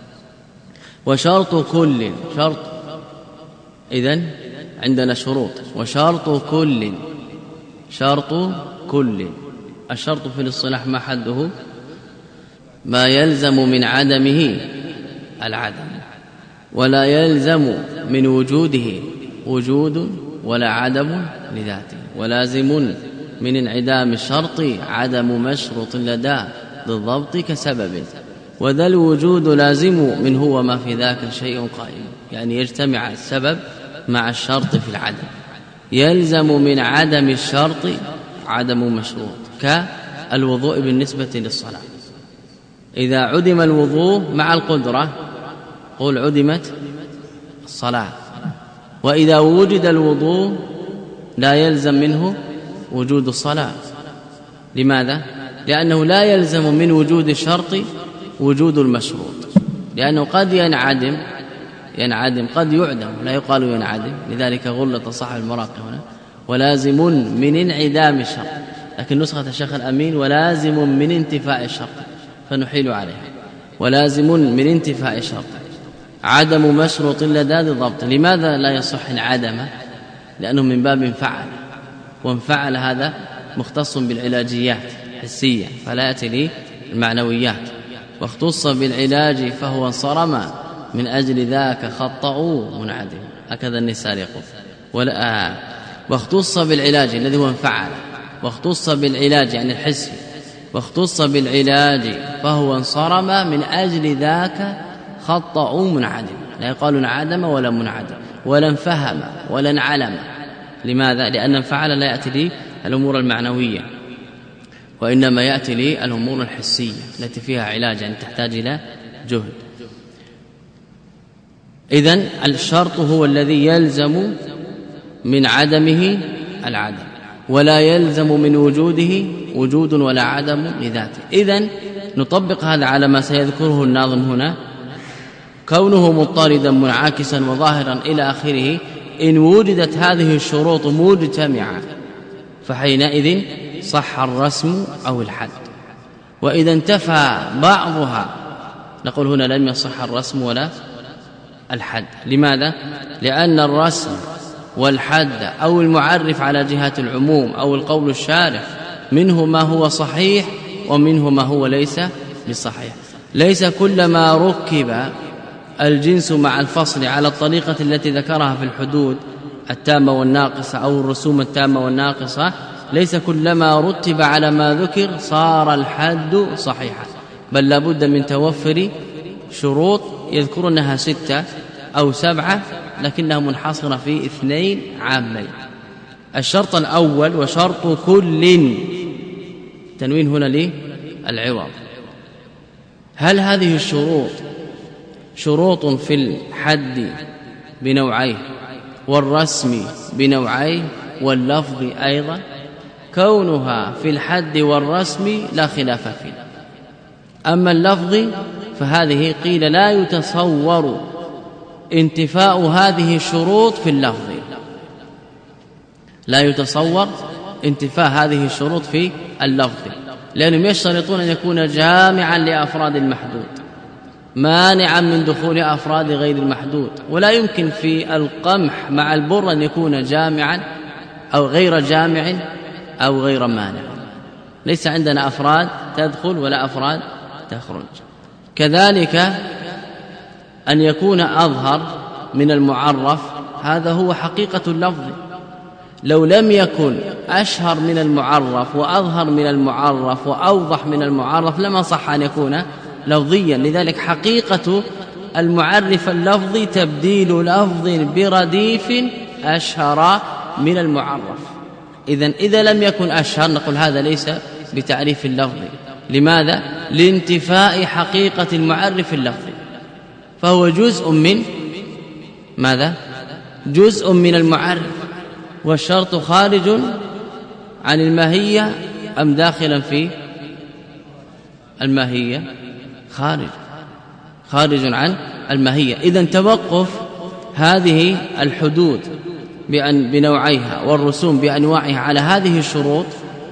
B: وشرط كل، شرط إذن عندنا شروط. وشرط كل، شرط كل، الشرط في الاصطلاح ما حده؟ ما يلزم من عدمه العدم، ولا يلزم من وجوده وجود ولا عدم لذاته، ولازم من انعدام الشرط عدم مشروط لدى بالضبط كسبب، وذا الوجود لازم منه وما في ذاك شيء قائم. يعني يجتمع السبب مع الشرط في العدم. يلزم من عدم الشرط عدم مشروط، كالوضوء بالنسبة للصلاة. إذا عدم الوضوء مع القدرة قل عدمت الصلاة، وإذا وجد الوضوء لا يلزم منه وجود الصلاة. لماذا؟ لأنه لا يلزم من وجود الشرط وجود المشروط، لأنه قد ينعدم قد يعدم، لا يقال ينعدم، لذلك غلط صاحب المراقي هنا: ولازم من انعدام الشرط. لكن نسخة الشيخ الأمين: ولازم من انتفاء الشرط، فنحيل عليها: ولازم من انتفاء الشرط عدم مشروط لدى الضبط. لماذا لا يصح انعدم؟ لأنه من باب انفعل، وانفعل هذا مختص بالعلاجيات حسية، فلا يأتي لي المعنويات. واختص بالعلاج فهو انصرم، من أجل ذاك خطأوا منعدم. هكذا النساء يقول. واختص بالعلاج الذي هو انفعل، واختص بالعلاج يعني الحسي، واختص بالعلاج فهو انصرم، من أجل ذاك خطأوا منعدم. لا يقال انعدم ولا منعدم ولا انفهم ولا انعلم. لماذا؟ لأن انفعل لا يأتي لي الأمور المعنوية، وإنما يأتي لي الأمور الحسية التي فيها علاج، يعني تحتاج إلى جهد. إذن الشرط هو الذي يلزم من عدمه العدم، ولا يلزم من وجوده وجود ولا عدم لذاته. إذن نطبق هذا على ما سيذكره الناظم هنا: كونه مضطردا منعكسا وظاهرا إلى آخره. إن وجدت هذه الشروط مجتمعة فحينئذ صح الرسم أو الحد، وإذا انتفى بعضها نقول هنا لم يصح الرسم ولا الحد. لماذا؟ لأن الرسم والحد أو المعرف على جهة العموم أو القول الشارح منه ما هو صحيح ومنه ما هو ليس بصحيح. ليس كلما ركب الجنس مع الفصل على الطريقة التي ذكرها في الحدود التامة والناقصة أو الرسوم التامة والناقصة، ليس كلما رتب على ما ذكر صار الحد صحيحا، بل لابد من توفر شروط يذكرونها 6 أو 7، لكنها منحصرة في 2 عامين. الشرط الأول: وشرط كل، تنوين هنا للعوض. هل هذه الشروط شروط في الحد بنوعين، والرسم بنوعين، واللفظ أيضا؟ كونها في الحد والرسم لا خلاف فيه. أما اللفظ فهذه قيل لا يتصور انتفاء هذه الشروط في اللفظ، لا يتصور انتفاء هذه الشروط في اللفظ، لأنهم يشترطون أن يكون جامعا لأفراد المحدود مانعا من دخول أفراد غير المحدود. ولا يمكن في القمح مع البر أن يكون جامعا أو غير جامع أو غير مانع. ليس عندنا أفراد تدخل ولا أفراد تخرج. كذلك أن يكون أظهر من المعرف، هذا هو حقيقة اللفظ. لو لم يكن أشهر من المعرف وأظهر من المعرف وأوضح من المعرف لما صح أن يكون لفظيا. لذلك حقيقة المعرف اللفظي تبديل لفظ برديف أشهر من المعرف. إذا لم يكن أشهر نقول هذا ليس بتعريف اللفظ. لماذا؟ لانتفاء حقيقة المعرف اللفظي، فهو جزء من ماذا؟ جزء من المعرف. والشرط خارج عن الماهية أم داخلا في الماهية؟ خارج. خارج عن الماهية. إذن توقف هذه الحدود بنوعيها والرسوم بأنواعها على هذه الشروط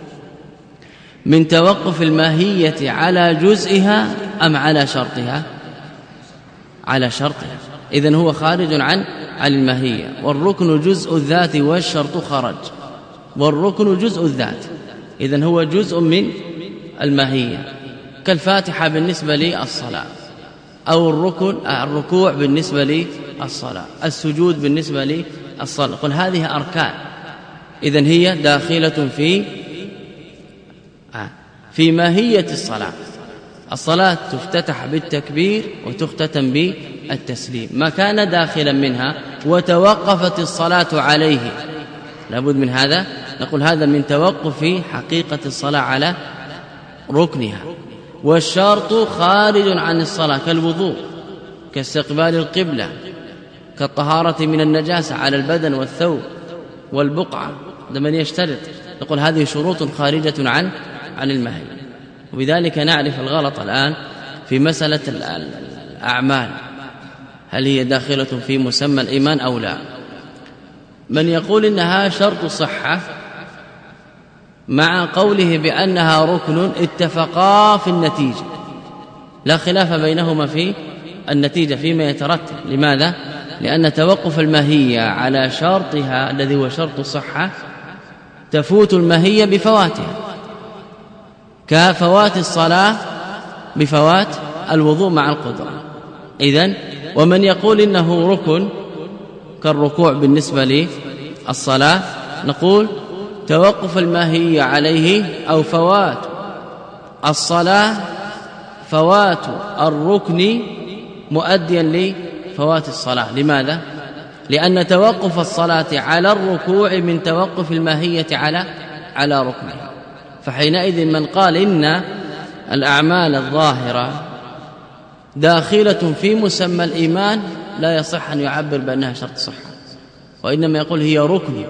B: من توقف الماهية على جزئها أم على شرطها؟ على شرطها. إذن هو خارج عن الماهية. والركن جزء الذات والشرط خرج، والركن جزء الذات، إذن هو جزء من الماهية، كالفاتحة بالنسبة للصلاة، أو الركوع بالنسبة للصلاة، السجود بالنسبة للصلاة. قل هذه أركان، إذن هي داخلة في ماهية الصلاة. الصلاة تفتتح بالتكبير وتختتم بالتسليم، ما كان داخلا منها وتوقفت الصلاة عليه لابد من هذا، نقول هذا من توقف حقيقة الصلاة على ركنها. والشرط خارج عن الصلاة كالوضوء، كاستقبال القبلة، كالطهارة من النجاسة على البدن والثوب والبقعة، لمن يشترط نقول هذه شروط خارجة عن الماهية. وبذلك نعرف الغلط الآن في مسألة الأعمال، هل هي داخلة في مسمى الإيمان أو لا؟ من يقول إنها شرط صحة مع قوله بأنها ركن اتفقا في النتيجة، لا خلاف بينهما في النتيجة فيما يترتب. لماذا؟ لأن توقف الماهية على شرطها الذي هو شرط الصحة تفوت الماهية بفواتها، كفوات الصلاة بفوات الوضوء مع القدرة. إذن ومن يقول إنه ركن كالركوع بالنسبة للصلاة نقول توقف الماهية عليه أو فوات الصلاة فوات الركن مؤديا لفوات الصلاة. لماذا؟ لأن توقف الصلاة على الركوع من توقف الماهية على ركنها. فحينئذ من قال إن الأعمال الظاهرة داخلة في مسمى الإيمان لا يصح أن يعبر بأنها شرط صحة، وإنما يقول هي ركن.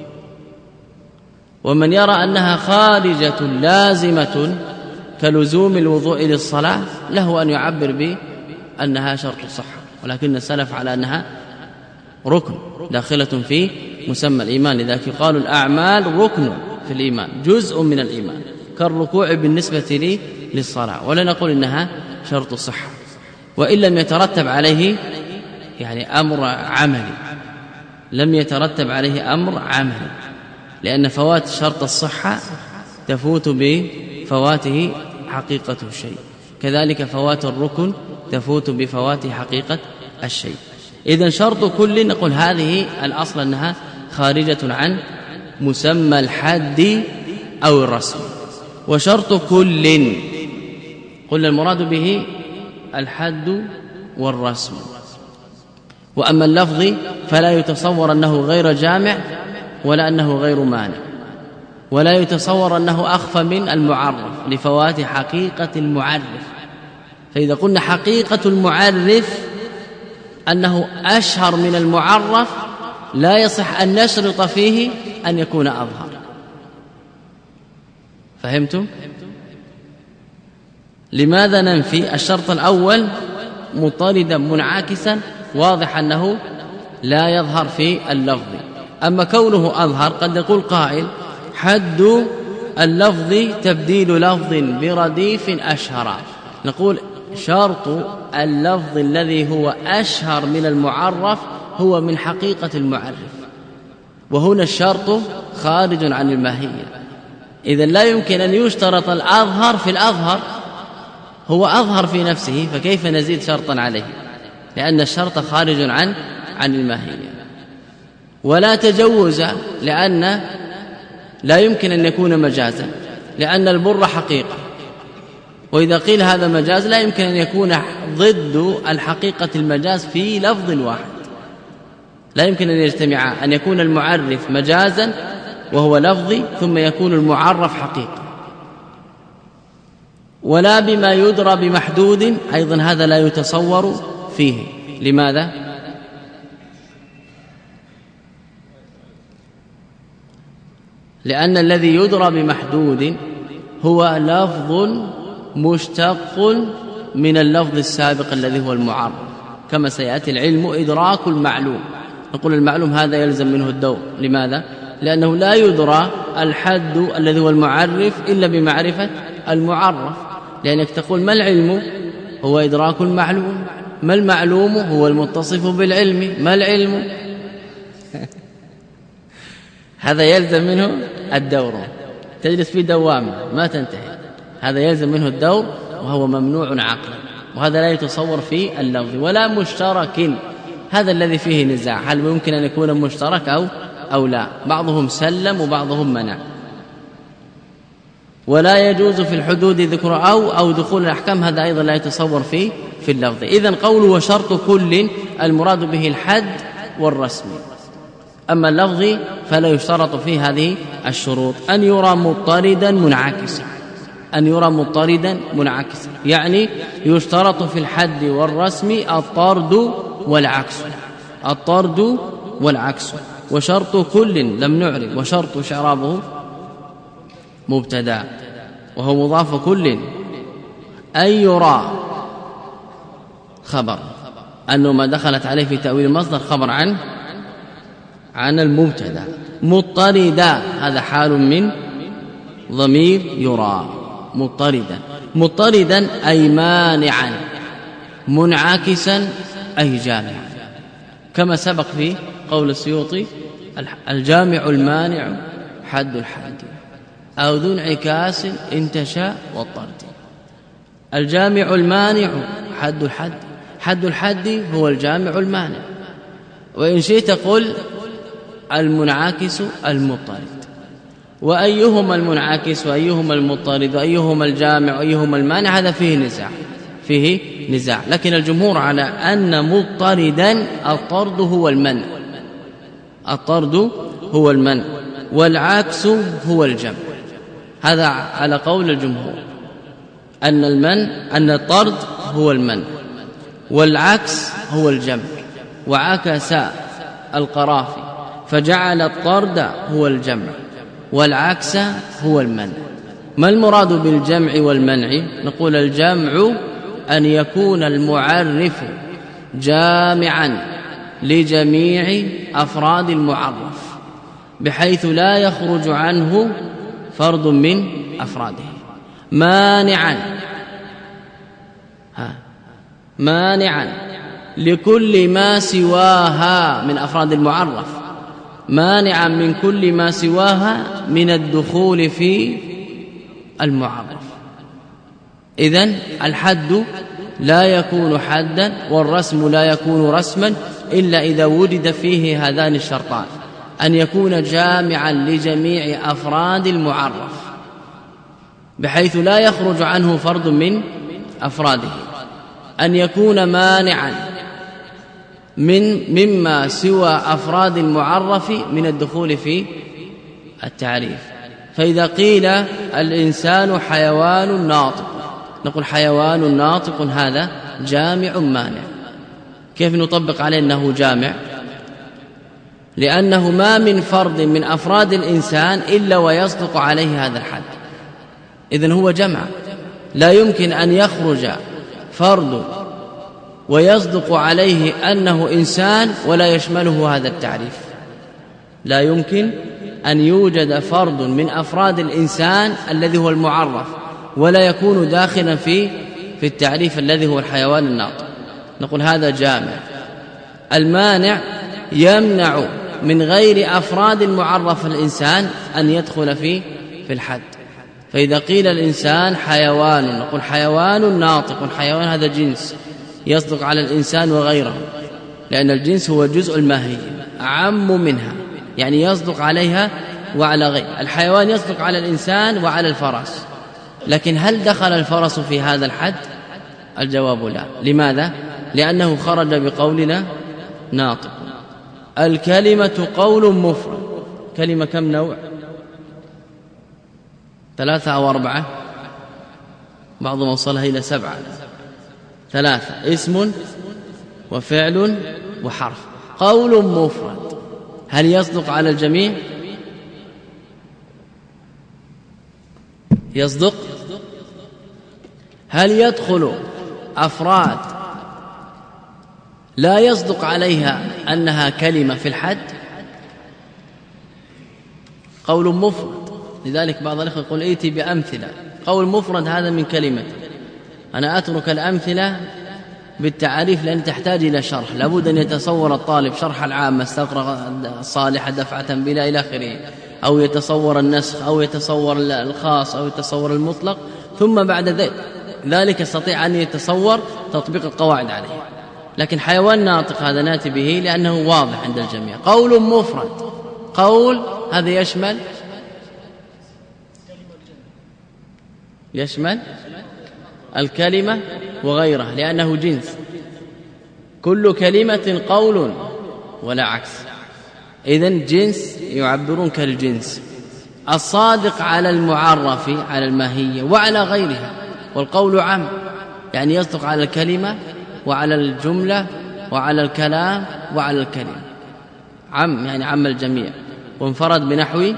B: ومن يرى أنها خارجة لازمة كلزوم الوضوء للصلاة له أن يعبر بأنها شرط صحة، ولكن السلف على أنها ركن داخلة في مسمى الإيمان. لذلك يقال الأعمال ركن في الإيمان، جزء من الإيمان، كالركوع بالنسبة للصلاة، ولا نقول إنها شرط صحة. وإن لم يترتب عليه يعني أمر عملي، لم يترتب عليه أمر عملي، لأن فوات شرط الصحة تفوت بفواته حقيقة الشيء، كذلك فوات الركن تفوت بفوات حقيقة الشيء. إذن شرط كل نقول هذه الأصل أنها خارجة عن مسمى الحد أو الرسم. وشرط كل قلنا المراد به الحد والرسم. وأما اللفظ فلا يتصور أنه غير جامع ولا أنه غير مانع، ولا يتصور أنه أخفى من المعرف لفوات حقيقة المعرف. فإذا قلنا حقيقة المعرف أنه أشهر من المعرف لا يصح أن نشرط فيه أن يكون أظهر. فهمتم؟ لماذا ننفي الشرط الأول مطاردا منعكسا واضح أنه لا يظهر في اللفظ؟ أما كونه أظهر قد يقول قائل حد اللفظ تبديل لفظ برديف أشهر، نقول شرط اللفظ الذي هو أشهر من المعرف هو من حقيقة المعرف، وهنا الشرط خارج عن الماهية. إذن لا يمكن أن يشترط الأظهر في الأظهر، هو أظهر في نفسه، فكيف نزيد شرطا عليه؟ لأن الشرط خارج عن الماهية. ولا تجوز، لأن لا يمكن أن يكون مجازا، لأن البر حقيقة، وإذا قيل هذا مجاز لا يمكن أن يكون ضد الحقيقة المجاز في لفظ واحد، لا يمكن أن يجتمع، أن يكون المعرف مجازا وهو لفظي ثم يكون المعرف حقيقة. ولا بما يدرى بمحدود أيضا هذا لا يتصور فيه. لماذا؟ لأن الذي يدرى بمحدود هو لفظ مشتق من اللفظ السابق الذي هو المعرف، كما سيأتي العلم إدراك المعلوم. نقول المعلوم هذا يلزم منه الدور. لماذا؟ لأنه لا يدرى الحد الذي هو المعرف إلا بمعرفة المعرف، لأنك تقول ما العلم؟ هو إدراك المعلوم. ما المعلوم؟ هو المتصف بالعلم. ما العلم؟ هذا يلزم منه الدور، تجلس في دوامة ما تنتهي. هذا يلزم منه الدور وهو ممنوع عقلا، وهذا لا يتصور في اللفظ ولا مشترك. هذا الذي فيه نزاع، هل ممكن أن يكون مشترك أو لا؟ بعضهم سلم وبعضهم منع. ولا يجوز في الحدود ذكر أو دخول الأحكام، هذا أيضا لا يتصور في اللفظ. إذن قوله وشرط كل المراد به الحد والرسم. أما اللفظ فلا يشترط فيه هذه الشروط. أن يرى مضطردا منعكسا، أن يرى مضطردا منعكسا، يعني يشترط في الحد والرسم الطرد والعكس. الطرد والعكس. وشرط كل لم نعرف، وشرط شعرابه مبتدا وهو مضاف كل. أن يرى خبر، أنه ما دخلت عليه في تأويل المصدر خبر عن المبتدا. مضطردا هذا حال من ضمير يرى. مضطردا أي مانعا، منعكسا أي جامعا، كما سبق في قول السيوطي الجامع المانع حد الحد أو ذو انعكاس إن تشاء والطرد. الجامع المانع حد الحد، حد الحد هو الجامع المانع. وإن شئت قل المنعكس المضطرد. وأيهما المنعكس وأيهما المضطرد وأيهما الجامع وأيهما المانع، هذا فيه نزاع. لكن الجمهور على أن مضطردا الطرد هو المنع، الطرد هو المنع والعكس هو الجمع. هذا على قول الجمهور، أن الطرد هو المنع والعكس هو الجمع. وعكس القرافي فجعل الطرد هو الجمع والعكس هو المنع. ما المراد بالجمع والمنع؟ نقول الجمع أن يكون المعرف جامعا لجميع أفراد المعرف بحيث لا يخرج عنه فرد من أفراده. مانعا لكل ما سواها من أفراد المعرف، مانعا من كل ما سواها من الدخول في المعرف. إذن الحد لا يكون حدا والرسم لا يكون رسما إلا إذا وجد فيه هذان الشرطان: أن يكون جامعا لجميع أفراد المعرف بحيث لا يخرج عنه فرد من أفراده، أن يكون مانعا مما سوى أفراد المعرف من الدخول في التعريف. فإذا قيل الإنسان حيوان ناطق، نقول حيوان ناطق هذا جامع مانع. كيف نطبق عليه أنه جامع؟ لأنه ما من فرد من أفراد الإنسان إلا ويصدق عليه هذا الحد. إذن هو جمع، لا يمكن أن يخرج فرد ويصدق عليه أنه إنسان ولا يشمله هذا التعريف. لا يمكن أن يوجد فرد من أفراد الإنسان الذي هو المعرف ولا يكون داخلا في التعريف الذي هو الحيوان الناطق. نقول هذا جامع. المانع يمنع من غير أفراد المعرف الإنسان أن يدخل في الحد. فإذا قيل الإنسان حيوان، نقول حيوان ناطق. حيوان هذا جنس يصدق على الإنسان وغيره، لأن الجنس هو جزء الماهية أعم منها، يعني يصدق عليها وعلى غير. الحيوان يصدق على الإنسان وعلى الفرس، لكن هل دخل الفرس في هذا الحد؟ الجواب لا. لماذا؟ لأنه خرج بقولنا ناطق. الكلمة قول مفرد. كلمة كم نوع؟ 3 أو 4؟ بعضهم وصلها إلى 7. 3: اسم وفعل وحرف. قول مفرد هل يصدق على الجميع؟ يصدق. هل يدخل أفراد لا يصدق عليها أنها كلمة في الحد قول مفرد. لذلك بعض الأخوة يقول ائتي بأمثلة. قول مفرد هذا من كلمة. أنا أترك الأمثلة بالتعريف لأن تحتاج إلى شرح، لابد أن يتصور الطالب شرح العام استقرأ الصالح دفعة بلا إلى آخره، أو يتصور النسخ أو يتصور الخاص أو يتصور المطلق، ثم بعد ذلك يستطيع أن يتصور تطبيق القواعد عليه. لكن حيوان ناطق هذا ناتي به لأنه واضح عند الجميع. قول مفرد، قول هذا يشمل الكلمة وغيرها لأنه جنس. كل كلمة قول ولا عكس، إذن جنس يعبرون كالجنس الصادق على المعرف على الماهية وعلى غيرها. والقول عام يعني يصدق على الكلمة وعلى الجملة وعلى الكلام وعلى الكلمة. عام يعني عم الجميع. وانفرد بنحو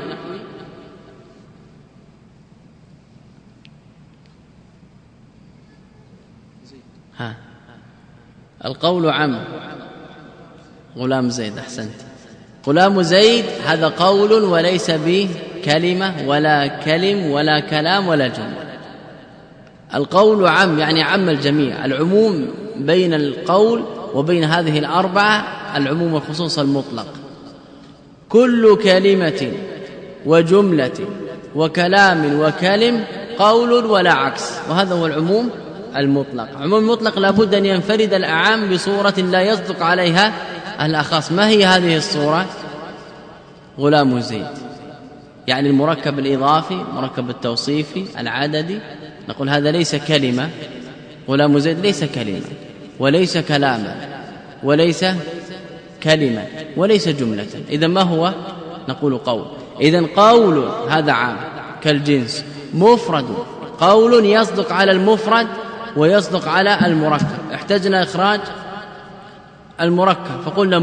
B: القول عام غلام زيد. أحسنت. غلام زيد هذا قول وليس به كلمة ولا كلم ولا كلام ولا جملة. القول عام يعني عم الجميع، العموم بين القول وبين هذه الأربعة العموم والخصوص المطلق. كل كلمة وجملة وكلام وكلم قول ولا عكس، وهذا هو العموم المطلق. عموم المطلق لابد أن ينفرد الأعام بصورة لا يصدق عليها الأخص. ما هي هذه الصورة؟ غلام زيد يعني المركب الإضافي، مركب التوصيفي العددي، نقول هذا ليس كلمة. غلام زيد ليس كلمة وليس كلاما وليس كلمة وليس جملة. إذن ما هو؟ نقول قول. إذن قول هذا عام كالجنس. مفرد قول يصدق على المفرد ويصدق على المركب. احتجنا إخراج المركب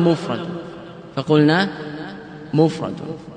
B: فقلنا مفرد.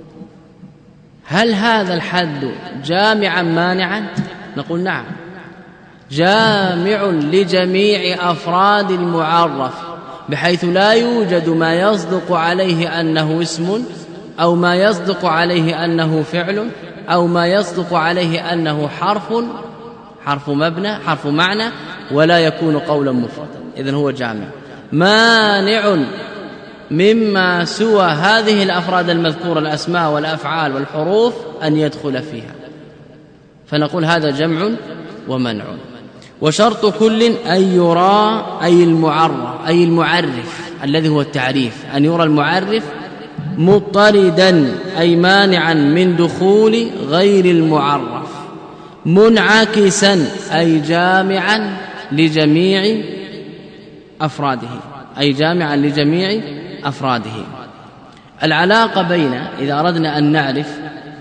B: هل هذا الحد جامعا مانعا؟ نقول نعم، جامع لجميع أفراد المعرف بحيث لا يوجد ما يصدق عليه أنه اسم أو ما يصدق عليه أنه فعل أو ما يصدق عليه أنه حرف مبنى حرف معنى ولا يكون قولا مفردا. إذن هو جامع مانع مما سوى هذه الأفراد المذكورة الأسماء والأفعال والحروف أن يدخل فيها. فنقول هذا جمع ومنع. وشرط كل أن يرى أي المعرف الذي هو التعريف، أن يرى المعرف مضطردا أي مانعا من دخول غير المعرف، منعكسا أي جامعا لجميع أفراده. العلاقة بين إذا أردنا أن نعرف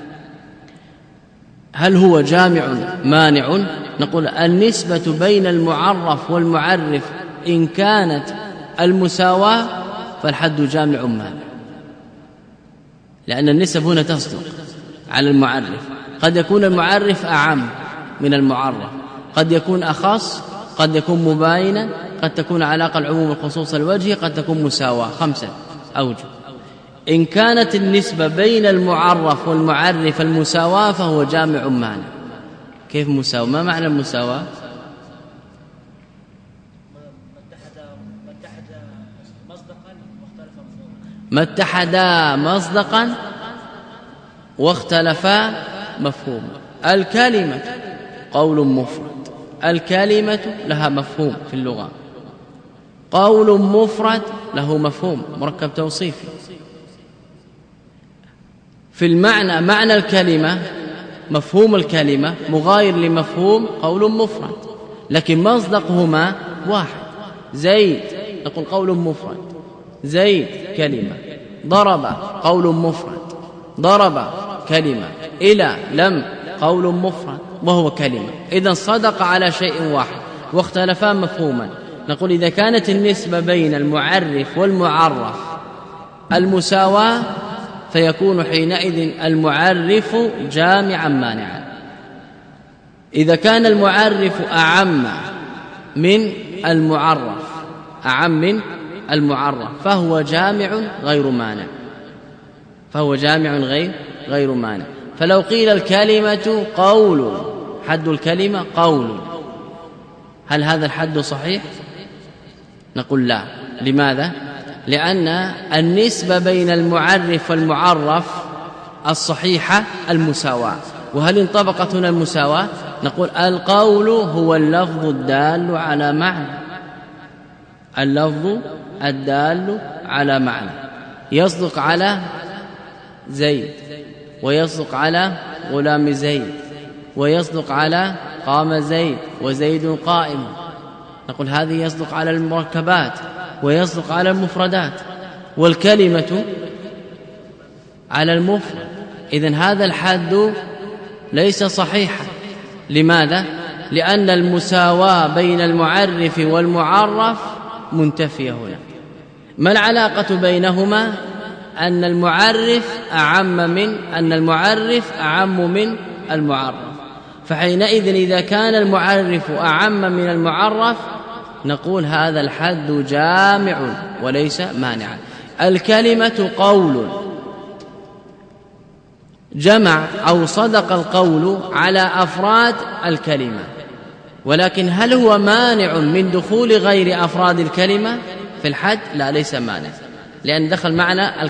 B: هل هو جامع مانع، نقول النسبة بين المعرف والمعرف إن كانت المساواة فالحد جامع مانع، لأن النسب هنا تصدق على المعرف. قد يكون المعرف أعم من المعرف، قد يكون أخص، قد يكون مباينا، قد تكون علاقة العموم والخصوص الوجهي، قد تكون مساواة. 5 أوجه. إن كانت النسبة بين المعرف والمعرف المساواة فهو جامع مانع. كيف مساواة؟ ما معنى المساواة؟ ما اتحدا مصدقا واختلفا مفهوما. الكلمة قول مفرد، الكلمة لها مفهوم في اللغة، قول مفرد له مفهوم مركب توصيفي. في المعنى معنى الكلمة مفهوم الكلمة مغاير لمفهوم قول مفرد، لكن مصدقهما واحد. زيد نقول قول مفرد، زيد كلمة. ضرب قول مفرد، ضرب كلمة. إلى لم قول مفرد وهو كلمة. إذن صدق على شيء واحد واختلفا مفهوما. نقول إذا كانت النسبة بين المعرف والمعرف المساواة فيكون حينئذ المعرف جامعا مانعا. إذا كان المعرف أعم من المعرف أعم من المعرف فهو جامع غير مانع غير مانع. فلو قيل الكلمة قول حد الكلمة قول هل هذا الحد صحيح؟ نقول لا. لماذا؟ لأن النسبة بين المعرف والمعرف الصحيحة المساواة. وهل انطبقت هنا المساواة؟ نقول القول هو اللفظ الدال على معنى يصدق على زيد ويصدق على غلام زيد ويصدق على قام زيد وزيد قائم. نقول هذه يصدق على المركبات ويصدق على المفردات والكلمة على المفرد. إذن هذا الحد ليس صحيحا. لماذا؟ لأن المساواة بين المعرف والمعرف منتفية هنا. ما العلاقة بينهما؟ أن المعرف أعم من المعرف. فحينئذ إذا كان المعرف أعم من المعرف نقول هذا الحد جامع وليس مانعا. الكلمة قول جمع أو صدق القول على أفراد الكلمة، ولكن هل هو مانع من دخول غير أفراد الكلمة في الحد؟ لا، ليس مانع، لأن دخل معنا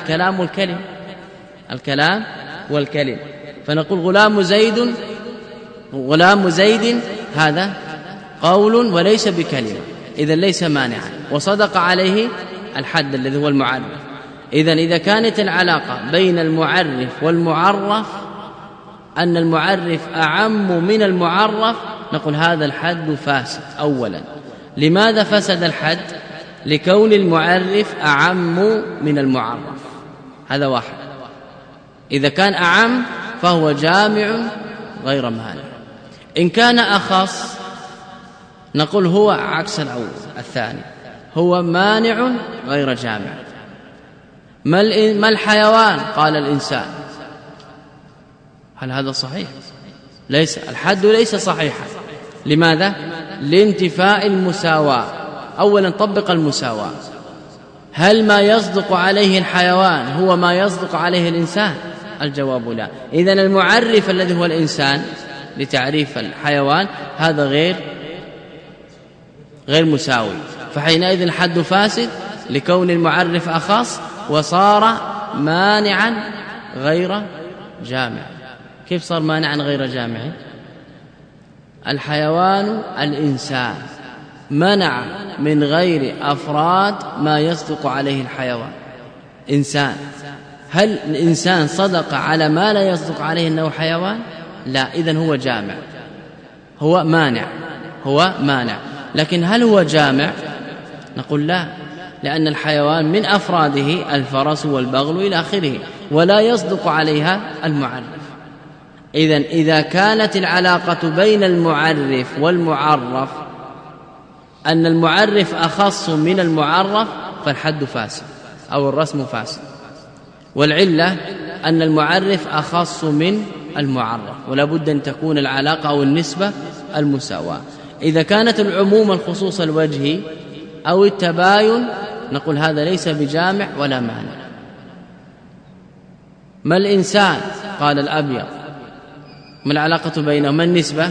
B: الكلام والكلم. فنقول غلام زيد هذا قول وليس بكلمة، إذن ليس مانعا وصدق عليه الحد الذي هو المعرف. إذن إذا كانت العلاقة بين المعرف والمعرف أن المعرف أعم من المعرف نقول هذا الحد فاسد. أولا، لماذا فسد الحد؟ لكون المعرف أعم من المعرف، هذا واحد. إذا كان أعم فهو جامع غير مانع. إن كان أخص نقول هو عكس الأول الثاني، هو مانع غير جامع. ما الحيوان؟ قال الإنسان. هل هذا صحيح؟ ليس، الحد ليس صحيحا. لماذا؟ لانتفاء المساواة. أولا طبق المساواة. هل ما يصدق عليه الحيوان هو ما يصدق عليه الإنسان؟ الجواب لا. إذن المعرف الذي هو الإنسان لتعريف الحيوان هذا غير مساوي، فحينئذ الحد فاسد لكون المعرف أخص وصار مانعا غير جامع. كيف صار مانعا غير جامع؟ الحيوان الإنسان منع من غير أفراد ما يصدق عليه الحيوان. إنسان، هل الإنسان صدق على ما لا يصدق عليه أنه حيوان؟ لا، إذن هو جامع، هو مانع. لكن هل هو جامع؟ نقول لا، لأن الحيوان من أفراده الفرس والبغل إلى آخره ولا يصدق عليها المعرف. إذن إذا كانت العلاقة بين المعرف والمعرف أن المعرف أخص من المعرف فالحد فاسد أو الرسم فاسد، والعلة أن المعرف أخص من المعرف، ولا بد أن تكون العلاقة أو النسبة المساواة. إذا كانت العموم الخصوص الوجهي أو التباين نقول هذا ليس بجامع ولا مانع. ما الإنسان؟ قال الأبيض. ما العلاقة بينهما؟ ما النسبة؟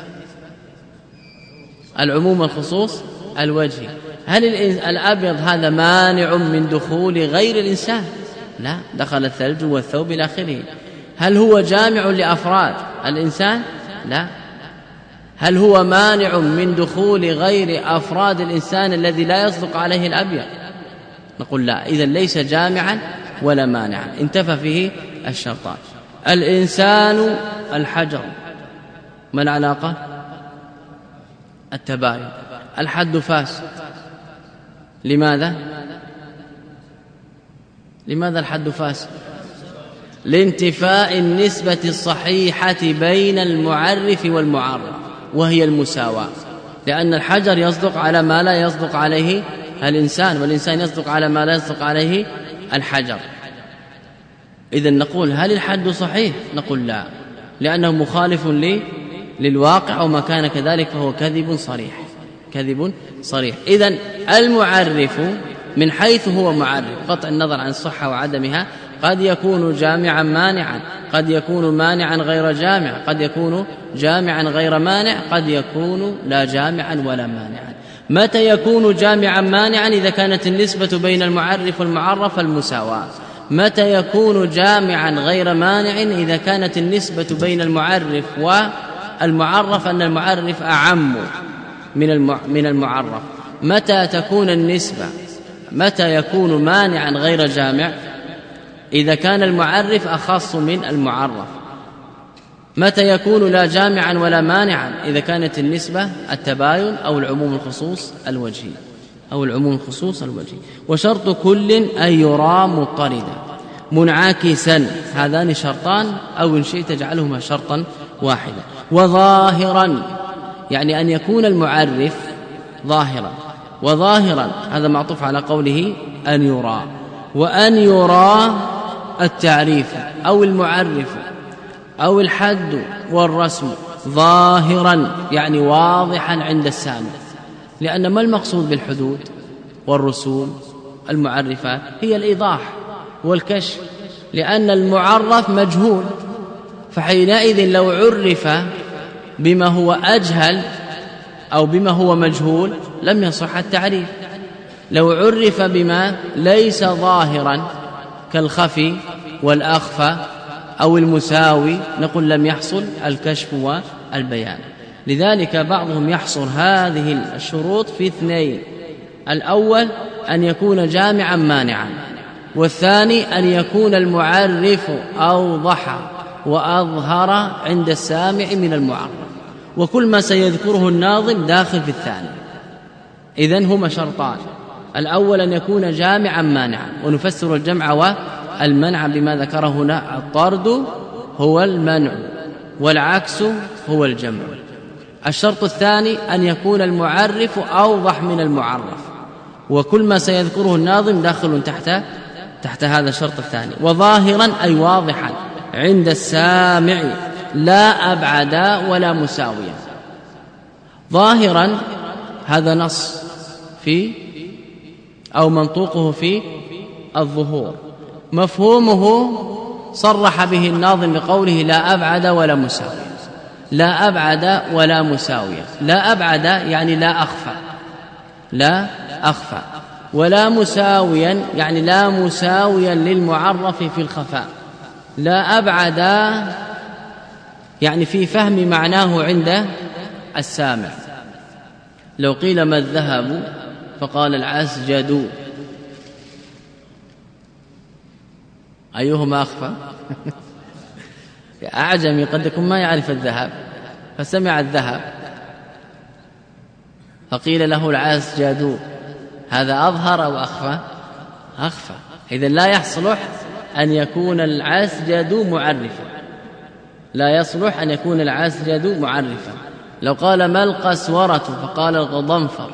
B: العموم الخصوص الوجهي. هل الأبيض هذا مانع من دخول غير الإنسان؟ لا، دخل الثلج والثوب إلى آخره. هل هو جامع لأفراد الإنسان؟ لا. هل هو مانع من دخول غير أفراد الإنسان الذي لا يصدق عليه الأبيض؟ نقول لا، إذن ليس جامعا ولا مانعا، انتفى فيه الشرطان. الإنسان الحجر، ما العلاقة؟ التباين. الحد فاسد. لماذا الحد فاسد؟ لانتفاء النسبة الصحيحة بين المعرف والمعرف وهي المساواة، لأن الحجر يصدق على ما لا يصدق عليه الإنسان، والإنسان يصدق على ما لا يصدق عليه الحجر. إذن نقول هل الحد صحيح؟ نقول لا، لأنه مخالف للواقع، وما كان كذلك فهو كذب صريح. كذب صريح. إذن المعرف من حيث هو معرف قطع النظر عن الصحة وعدمها قد يكون جامعا مانعا، قد يكون مانعا غير جامع، قد يكون جامعا غير مانع، قد يكون لا جامعا ولا مانعا. متى يكون جامعا مانعا؟ إذا كانت النسبة بين المعرف والمعرف المساواة. متى يكون جامعا غير مانع؟ إذا كانت النسبة بين المعرف والمعرف أن المعرف أعم من المعرف. متى تكون النسبة؟ متى يكون مانعا غير جامع؟ إذا كان المعرف أخص من المعرف. متى يكون لا جامعا ولا مانعا؟ إذا كانت النسبة التباين أو العموم الخصوص الوجهي وشرط كل أن يرى مضطردا منعكسا. هذان شرطان، أو إن شئت تجعلهما شرطا واحدا. وظاهرا يعني أن يكون المعرف ظاهرا، وظاهرا هذا معطوف على قوله أن يرى، وأن يرى التعريف أو المعرف أو الحد والرسم ظاهرا يعني واضحا عند السامع. لأن ما المقصود بالحدود والرسوم المعرفات؟ هي الإيضاح والكشف، لأن المعرف مجهول، فحينئذ لو عرف بما هو أجهل أو بما هو مجهول لم يصح التعريف. لو عرف بما ليس ظاهرا كالخفي والأخفى أو المساوي نقول لم يحصل الكشف والبيان. لذلك بعضهم يحصر هذه الشروط في اثنين: الأول أن يكون جامعا مانعا، والثاني أن يكون المعرف أوضح وأظهر عند السامع من المعرف. وكل ما سيذكره الناظم داخل في الثاني. إذن هما شرطان: الأول أن يكون جامعا مانعا، ونفسر الجمع والمنع بما ذكره هنا: الطرد هو المنع والعكس هو الجمع. الشرط الثاني أن يكون المعرف أوضح من المعرف، وكل ما سيذكره الناظم داخل تحت هذا الشرط الثاني. وظاهرا أي واضحا عند السامع لا أبعد ولا مساويا. ظاهرا هذا نص في أو منطوقه في الظهور، مفهومه صرح به الناظم بقوله لا أبعد ولا مساويا. لا أبعد ولا مساويا، لا أبعد يعني لا أخفى، ولا مساويا يعني لا مساويا للمعرف في الخفاء. لا أبعد يعني في فهم معناه عند السامع. لو قيل ما الذهب فقال العسجد، أيهما أخفى؟ أعجمي قد يكون ما يعرف الذهب فسمع الذهب فقيل له العسجد، هذا أظهر أو أخفى. إذن لا يصلح أن يكون العسجد معرفا، لا يصلح أن يكون العسجد معرفا. لو قال ما القسورة فقال الغضنفر،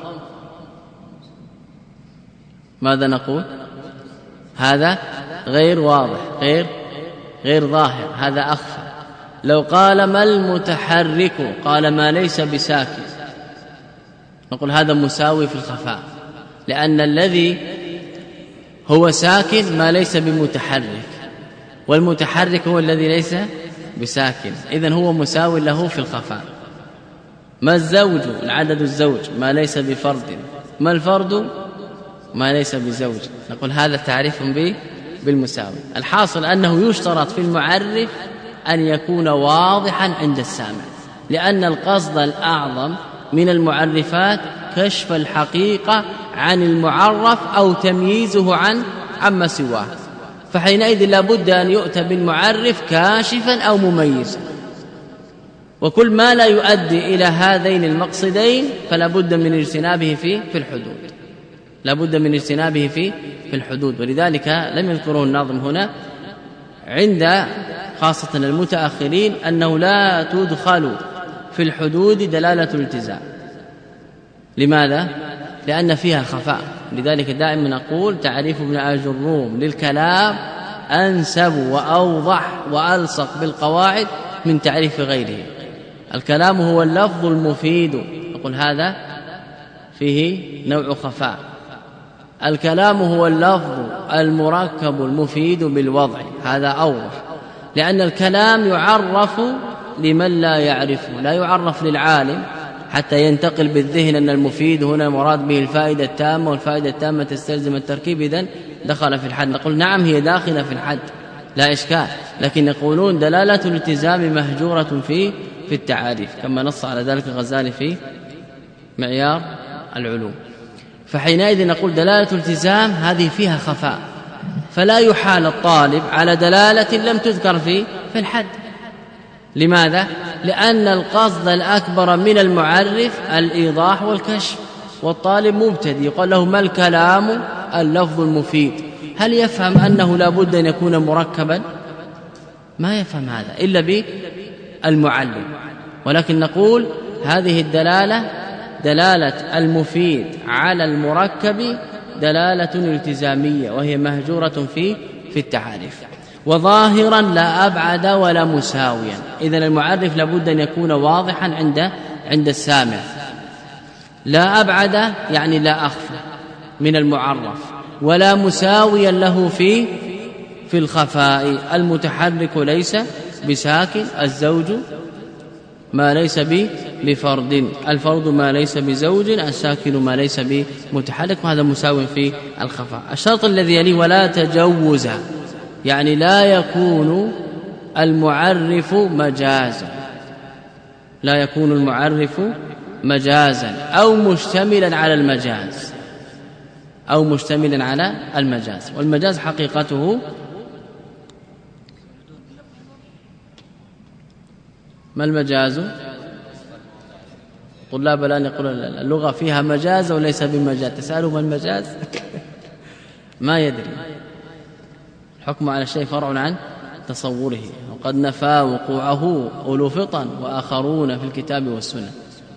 B: ماذا نقول؟ هذا غير واضح، غير ظاهر، هذا أخفى. لو قال ما المتحرك قال ما ليس بساكن، نقول هذا مساوي في الخفاء، لأن الذي هو ساكن ما ليس بمتحرك، والمتحرك هو الذي ليس بساكن، إذن هو مساوي له في الخفاء. ما الزوج العدد الزوج ما ليس بفرد، ما الفرد ما ليس بزوج، نقول هذا تعريف بالمساوي. الحاصل أنه يشترط في المعرف أن يكون واضحا عند السامع، لأن القصد الأعظم من المعرفات كشف الحقيقة عن المعرف أو تمييزه عما سواه، فحينئذ لابد أن يؤتى بالمعرف كاشفا أو مميزا. وكل ما لا يؤدي إلى هذين المقصدين فلا بد من اجتنابه في الحدود، لا بد من اجتنابه في الحدود. ولذلك لم يذكره الناظم هنا عند خاصة المتأخرين أنه لا تدخل في الحدود دلالة الالتزام. لماذا؟ لأن فيها خفاء. لذلك دائما نقول تعريف ابن آجروم للكلام أنسب وأوضح وألصق بالقواعد من تعريف غيره. الكلام هو اللفظ المفيد، نقول هذا فيه نوع خفاء. الكلام هو اللفظ المركب المفيد بالوضع، هذا أوضح، لأن الكلام يعرف لمن لا يعرفه، لا يعرف للعالم حتى ينتقل بالذهن أن المفيد هنا مراد به الفائدة التامة، والفائدة التامة تستلزم التركيب، إذن دخل في الحد. نقول نعم هي داخلة في الحد لا إشكال، لكن يقولون دلالة الالتزام مهجورة في التعاريف، كما نص على ذلك الغزالي في معيار العلوم. فحينئذ نقول دلالة الالتزام هذه فيها خفاء، فلا يحال الطالب على دلالة لم تذكر في الحد. لماذا؟ لأن القصد الأكبر من المعرف الإيضاح والكشف، والطالب مبتدئ يقول له ما الكلام؟ اللفظ المفيد. هل يفهم أنه لا بد أن يكون مركبا؟ ما يفهم هذا إلا بالمعلم. ولكن نقول هذه الدلالة دلالة المفيد على المركب دلالة التزامية، وهي مهجورة في التعاريف. وظاهرا لا أبعد ولا مساويا، إذن المعرف لابد أن يكون واضحا عند السامع. لا أبعد يعني لا أخفى من المعرف، ولا مساويا له في الخفاء. المتحرك ليس بساكن، الزوج ما ليس بفرد، الفرد ما ليس بزوج، الساكن ما ليس بمتحرك، وهذا مساو في الخفاء. الشرط الذي يليه ولا تجوز، يعني لا يكون المعرف مجازا، لا يكون المعرف مجازا أو مشتملا على المجاز، أو مشتملا على المجاز. والمجاز حقيقته ما المجاز؟ طلاب الآن يقولون اللغة فيها مجاز وليس بمجاز، تسألوا ما المجاز؟ ما يدري. الحكم على الشيء فرع عن تصوره، وقد نفى وقوعه أولو فطن وآخرون في الكتاب والسنة.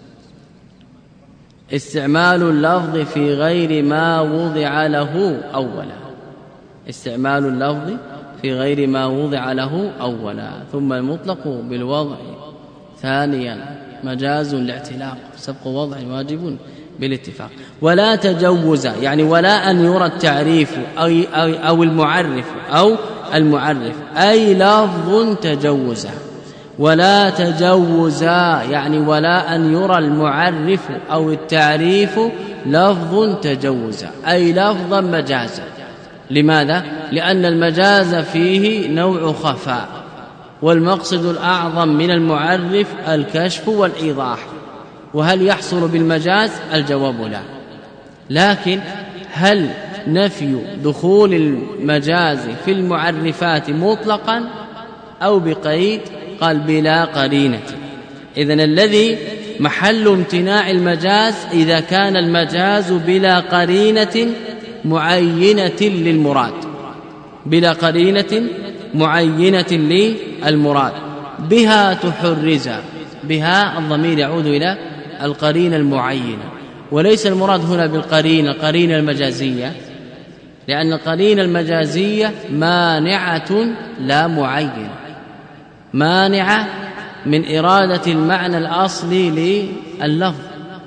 B: استعمال اللفظ في غير ما وضع له أولا، استعمال اللفظ في غير ما وضع له أولا، ثم المطلق بالوضع ثانيا، مجاز لاعتلاق، سبق وضع واجب بالاتفاق. ولا تجوز يعني ولا أن يرى التعريف أو المعرف أي لفظ تجوزا، ولا تجوز يعني ولا أن يرى المعرف أو التعريف لفظ تجوزا أي لفظا مجازا. لماذا؟ لأن المجاز فيه نوع خفاء، والمقصد الأعظم من المعرف الكشف والإيضاح. وهل يحصل بالمجاز؟ الجواب لا. لكن هل نفي دخول المجاز في المعرفات مطلقا أو بقيد؟ قال بلا قرينة. إذن الذي محل امتناع المجاز إذا كان المجاز بلا قرينة معينة للمراد، بلا قرينة معينة للمراد، بها تحرز، بها الضمير يعود إلى القرينة المعينة، وليس المراد هنا القرينة المجازية، لأن القرينة المجازية مانعة لا معينة، مانعة من إرادة المعنى الأصلي لللفظ.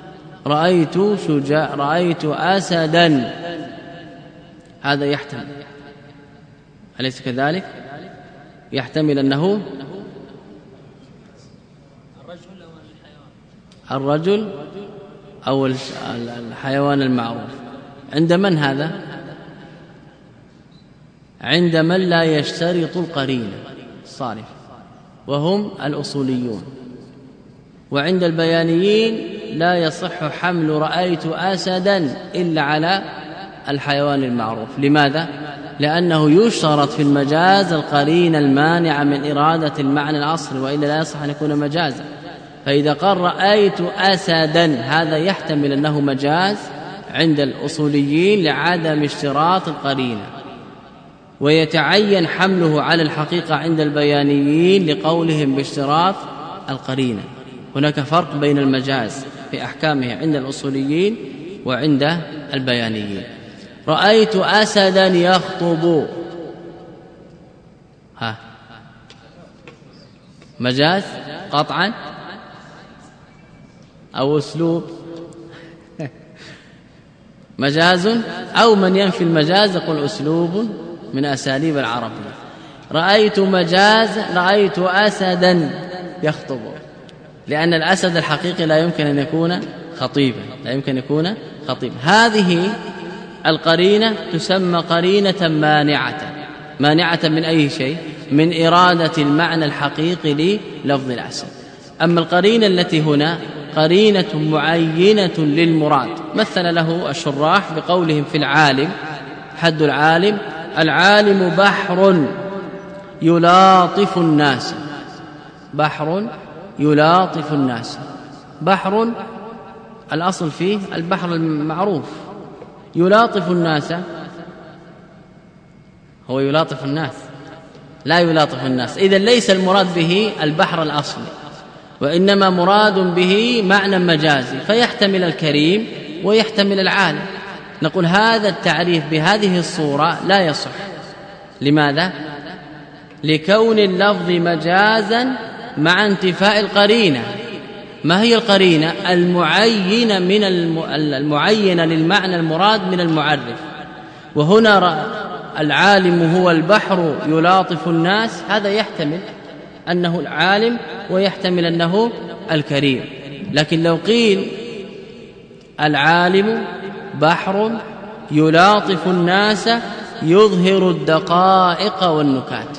B: رأيت أسدا، هذا يحتمل، أليس كذلك؟ يحتمل أنه الرجل أو الحيوان المعروف. عند من هذا؟ عند من لا يشترط القرينة الصارف، وهم الأصوليون. وعند البيانيين لا يصح حمل رأيت أسدا إلا على الحيوان المعروف. لماذا؟ لأنه يشترط في المجاز القرينة المانعة من إرادة المعنى الأصلي، وإلا لا يصح أن يكون مجازا. فإذا قال رأيت أسدا هذا يحتمل أنه مجاز عند الأصوليين لعدم اشتراط القرينة، ويتعين حمله على الحقيقة عند البيانيين لقولهم باشتراط القرينة. هناك فرق بين المجاز في أحكامه عند الأصوليين وعند البيانيين. رأيت أسدا يخطب، مجاز قطعا أو أسلوب؟ مجاز، أو من ينفي المجاز يقول أسلوب من أساليب العربية. رأيت مجاز، رأيت أسدا يخطب، لأن الأسد الحقيقي لا يمكن أن يكون خطيبا، لا يمكن أن يكون خطيبا. هذه القرينة تسمى قرينة مانعة من أي شيء؟ من إرادة المعنى الحقيقي للفظ الأسد. أما القرينة التي هنا قرينة معينة للمراد، مثل له الشراح بقولهم في العالم، حد العالم: العالم بحر يلاطف الناس. بحر يلاطف الناس. بحر الأصل فيه البحر المعروف، يلاطف الناس هو يلاطف الناس، لا يلاطف الناس. إذن ليس المراد به البحر الأصلي، وإنما مراد به معنى مجازي، فيحتمل الكريم ويحتمل العالم. نقول هذا التعريف بهذه الصورة لا يصح. لماذا؟ لكون اللفظ مجازا مع انتفاء القرينة. ما هي القرينة؟ المعينة للمعنى المراد من المعرف. وهنا العالم هو البحر يلاطف الناس، هذا يحتمل أنه العالم ويحتمل أنه الكريم. لكن لو قيل العالم بحر يلاطف الناس يظهر الدقائق والنكات،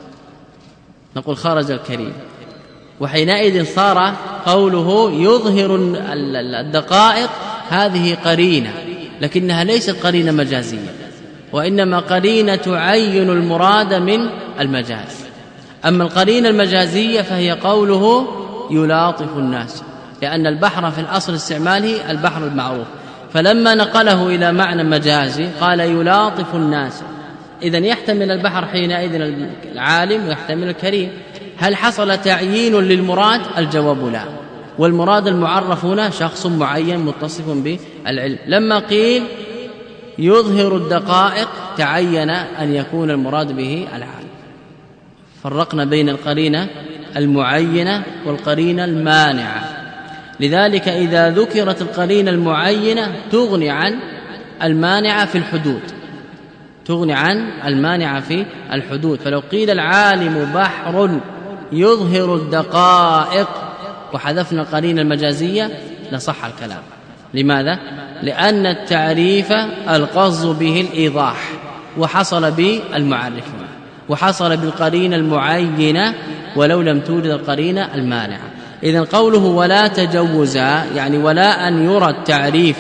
B: نقول خرج الكريم. وحينئذ صار قوله يظهر الدقائق هذه قرينة، لكنها ليست قرينة مجازية، وإنما قرينة تعين المراد من المجاز. أما القرينة المجازية فهي قوله يلاطف الناس، لأن البحر في الأصل استعماله البحر المعروف، فلما نقله إلى معنى مجازي قال يلاطف الناس. إذن يحتمل البحر حينئذ العالم ويحتمل الكريم. هل حصل تعيين للمراد؟ الجواب لا. والمراد المعرف هنا شخص معين متصف بالعلم. لما قيل يظهر الدقائق تعين أن يكون المراد به العالم. فرقنا بين القرينة المعينة والقرينة المانعة. لذلك إذا ذكرت القرينة المعينة تغني عن المانعة في الحدود، تغني عن المانعة في الحدود. فلو قيل العالم بحر يظهر الدقائق وحذفنا القرينة المجازية لصح الكلام. لماذا؟ لأن التعريف القصد به الإيضاح، وحصل بالمعرف، وحصل بالقرينة المعينة ولو لم توجد القرينة المانعة. إذن قوله ولا تجوزا يعني ولا أن يرى التعريف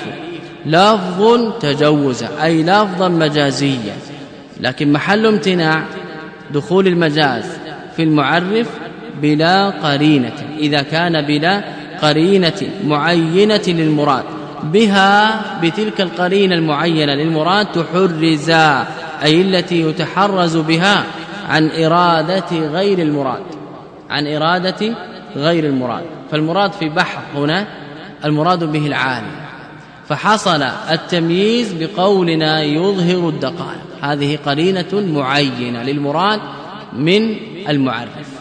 B: لفظ تجوزا أي لفظا مجازيا، لكن محل امتناع دخول المجاز في المعرف بلا قرينة، إذا كان بلا قرينة معينة للمراد، بها بتلك القرينة المعينة للمراد تحرزا أي التي يتحرز بها عن إرادة غير المراد، عن إرادة غير المراد. فالمراد في بحر هنا المراد به العالم، فحصل التمييز بقولنا يظهر الدقائق، هذه قرينة معينة للمراد من المعرف.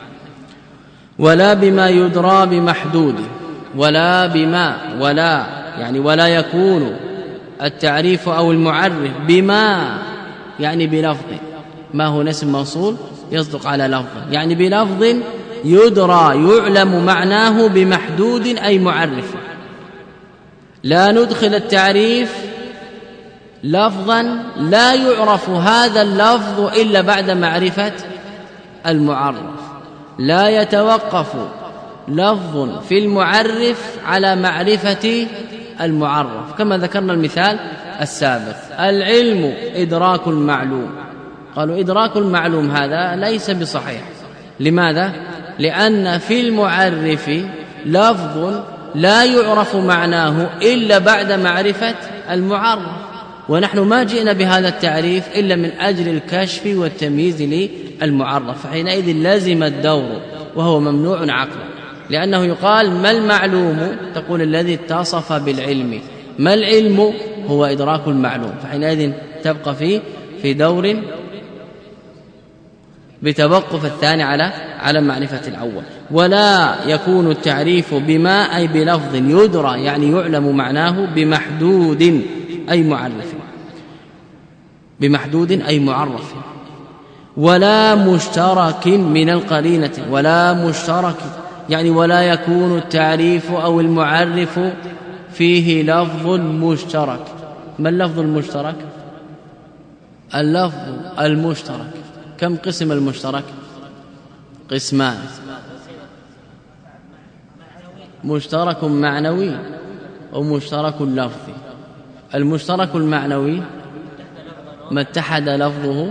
B: ولا بما يدرى بمحدود، ولا بما ولا يعني ولا يكون التعريف أو المعرف بما يعني بلفظ، ما هو اسم موصول يصدق على لفظ، يعني بلفظ يدرى يعلم معناه بمحدود أي معرف. لا ندخل التعريف لفظا لا يعرف هذا اللفظ إلا بعد معرفة المعرف، لا يتوقف لفظ في المعرف على معرفة المعرف، كما ذكرنا المثال السابق. العلم إدراك المعلوم، قالوا إدراك المعلوم هذا ليس بصحيح. لماذا؟ لأن في المعرف لفظ لا يعرف معناه إلا بعد معرفة المعرف، ونحن ما جئنا بهذا التعريف إلا من أجل الكشف والتمييز للمعرف، فحينئذ لازم الدور وهو ممنوع عقلا، لأنه يقال ما المعلوم؟ تقول الذي اتصف بالعلم، ما العلم؟ هو إدراك المعلوم، فحينئذ تبقى في دور بتوقف الثاني على معرفة الأول. ولا يكون التعريف بما أي بلفظ يدرى يعني يعلم معناه بمحدود أي معرف، بمحدود أي معرف، ولا مشترك من القرينة، ولا مشترك يعني ولا يكون التعريف أو المعرف فيه لفظ مشترك. ما اللفظ المشترك؟ اللفظ المشترك كم قسم المشترك؟ قسمان: مشترك معنوي ومشترك لفظي. المشترك المعنوي ما اتحد لفظه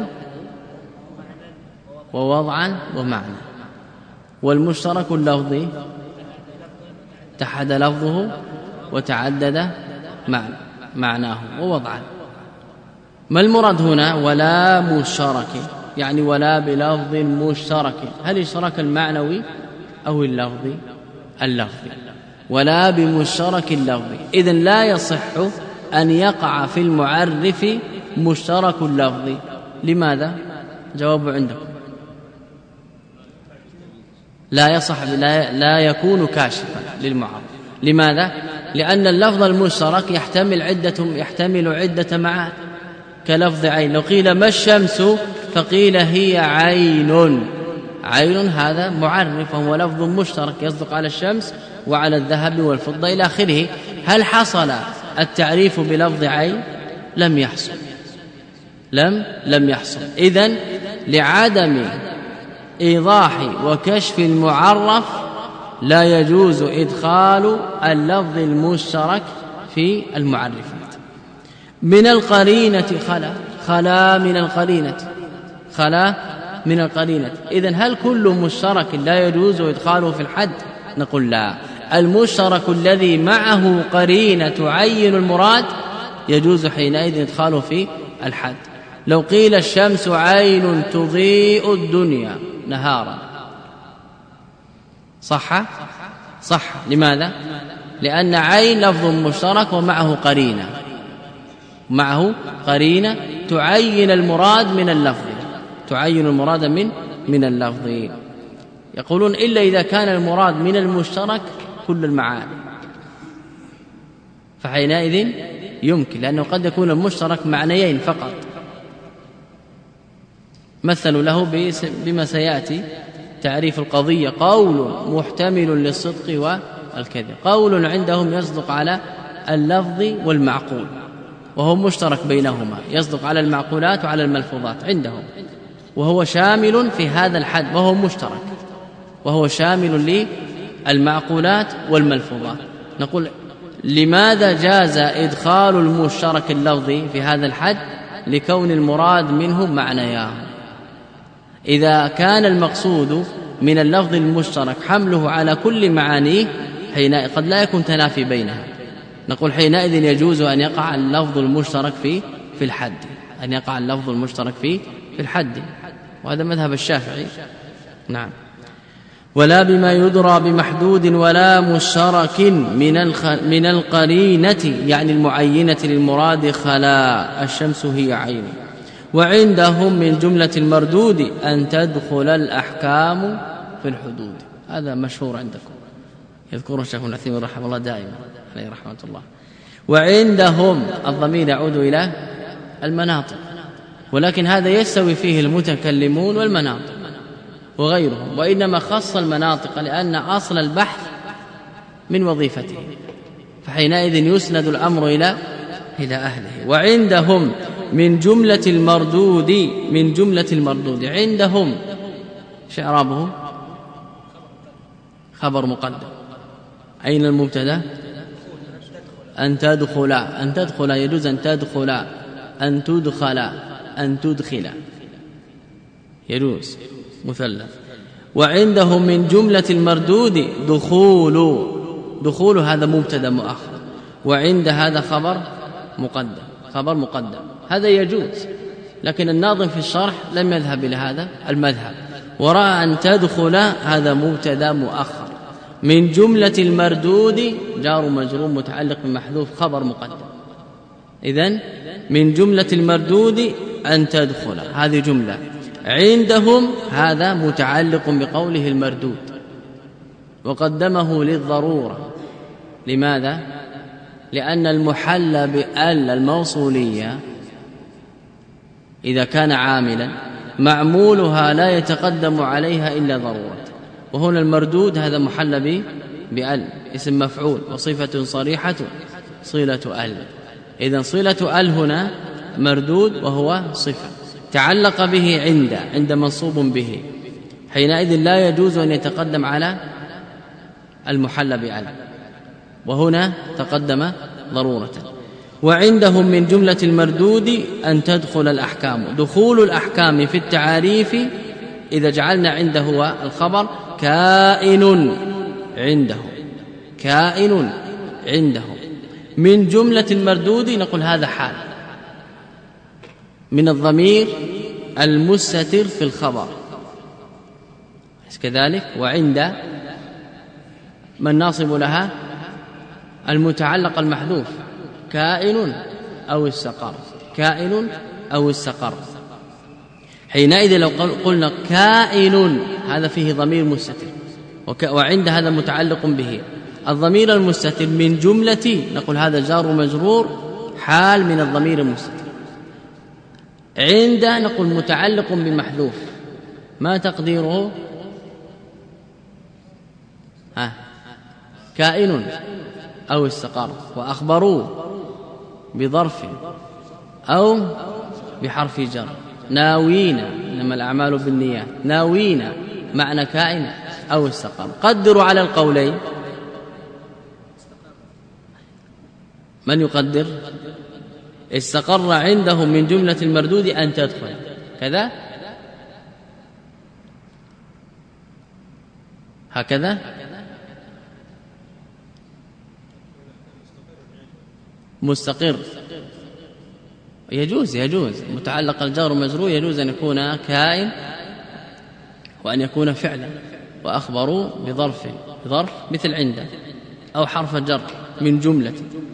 B: ووضعا ومعنى، والمشترك اللفظي اتحد لفظه وتعدد معناه ووضعا. ما المراد هنا؟ ولا مشترك يعني ولا بلفظ مشترك. هل اشتراك المعنوي أو اللفظي؟ اللفظي. ولا بمشترك اللفظي. إذن لا يصح أن يقع في المعرف مشترك اللفظي. لماذا؟ جواب عندكم. لا يصح، لا يكون كاشفا للمعرف. لماذا؟ لأن اللفظ المشترك يحتمل عدة معاني، كلفظ عين. لو قيل ما الشمس فقيل هي عين، عين هذا معرف وهو لفظ مشترك يصدق على الشمس وعلى الذهب والفضة إلى آخره. هل حصل التعريف بلفظ عين؟ لم يحصل. لم يحصل. إذن لعدم إيضاح وكشف المعرف لا يجوز إدخال اللفظ المشترك في المعرفات. من القرينة خلا من القرينة. إذن هل كل مشترك لا يجوز إدخاله في الحد؟ نقول لا. المشترك الذي معه قرينة تعين المراد يجوز حينئذ إدخاله في الحد. لو قيل الشمس عين تضيء الدنيا نهارا، صح؟ لماذا؟ لأن عين لفظ مشترك ومعه قرينة تعين المراد من اللفظ. يقولون إلا إذا كان المراد من المشترك كل المعاني، فحينئذ يمكن، لأنه قد يكون المشترك معنيين فقط. مثلوا له بما سيأتي تعريف القضية: قول محتمل للصدق والكذب. قول عندهم يصدق على اللفظ والمعقول، وهو مشترك بينهما، يصدق على المعقولات وعلى الملفوظات عندهم، وهو شامل في هذا الحد، وهو مشترك وهو شامل للمعقولات والملفوظات. نقول لماذا جاز إدخال المشترك اللفظي في هذا الحد؟ لكون المراد منه معنياه. إذا كان المقصود من اللفظ المشترك حمله على كل معانيه حينئذ قد لا يكون تنافي بينها. نقول حينئذ يجوز أن يقع اللفظ المشترك في الحد، في الحد، وهذا مذهب الشافعي. نعم. ولا بما يدرى بمحدود ولا مشترك من القرينة يعني المعينة للمراد خلا. الشمس هي عين. وعندهم من جملة المردود أن تدخل الأحكام في الحدود. هذا مشهور عندكم، يذكره الشيخ ابن عثيمين رحمه الله دائما عليه رحمة الله. وعندهم الضمير يعود إلى المناطق، ولكن هذا يستوي فيه المتكلمون والمناطق وغيرهم، وإنما خص المناطق لأن أصل البحث من وظيفته، فحينئذ يسند الأمر إلى أهله. وعندهم من جملة المردود عندهم شعرابه خبر مقدم. أين المبتدا؟ أن تدخل يجوز أن تدخل، أن تدخل، أن تدخل يجوز مثلث. وعندهم من جملة المردود دخول هذا مبتدا مؤخر، وعند هذا خبر مقدم. هذا يجوز، لكن الناظم في الشرح لم يذهب إلى هذا المذهب، ورأى أن تدخل هذا مبتدا مؤخر. من جملة المردود جار مجرور متعلق بمحذوف خبر مقدم. إذن من جملة المردود أن تدخل، هذه جملة. عندهم هذا متعلق بقوله المردود، وقدمه للضرورة. لماذا؟ لأن المحل بأل الموصولية إذا كان عاملا معمولها لا يتقدم عليها إلا ضرورة، وهنا المردود هذا محل بأل اسم مفعول وصفة صريحة صلة أل. إذن صلة أل هنا مردود وهو صفة تعلق به عند منصوب به، حينئذ لا يجوز أن يتقدم على المحل بأل، وهنا تقدم ضرورة. وعندهم من جملة المردود أن تدخل الأحكام. دخول الأحكام في التعاريف إذا جعلنا عنده هو الخبر كائن عنده من جملة المردود نقول هذا حال من الضمير المستتر في الخبر كذلك. وعند من ناصب لها المتعلق المحذوف كائن أو استقر حينئذ لو قلنا كائن هذا فيه ضمير مستتر، وعند هذا متعلق به الضمير المستتر من جملة نقول هذا جار ومجرور حال من الضمير المستتر. عند نقول متعلق بمحذوف ما تقديره كائن أو استقر. وأخبروا بظرف أو بحرف جر. ناوين إنما الأعمال بالنيات، ناوين معنى كائن أو استقر. قدروا على القولين. من يقدر؟ استقر عندهم من جملة المردود أن تدخل كذا هكذا مستقر يجوز متعلق الجار ومجرور يجوز أن يكون كائن وأن يكون فعلا. وأخبروا بظرف مثل عند أو حرف جر من جملة.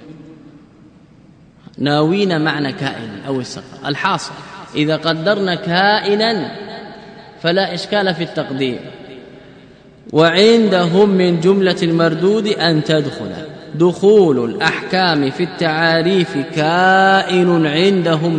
B: ناوين معنى كائن أو استقر. الحاصل إذا قدرنا كائنا فلا إشكال في التقدير. وعندهم من جملة المردود أن تدخل. دخول الأحكام في التعاريف كائن عندهم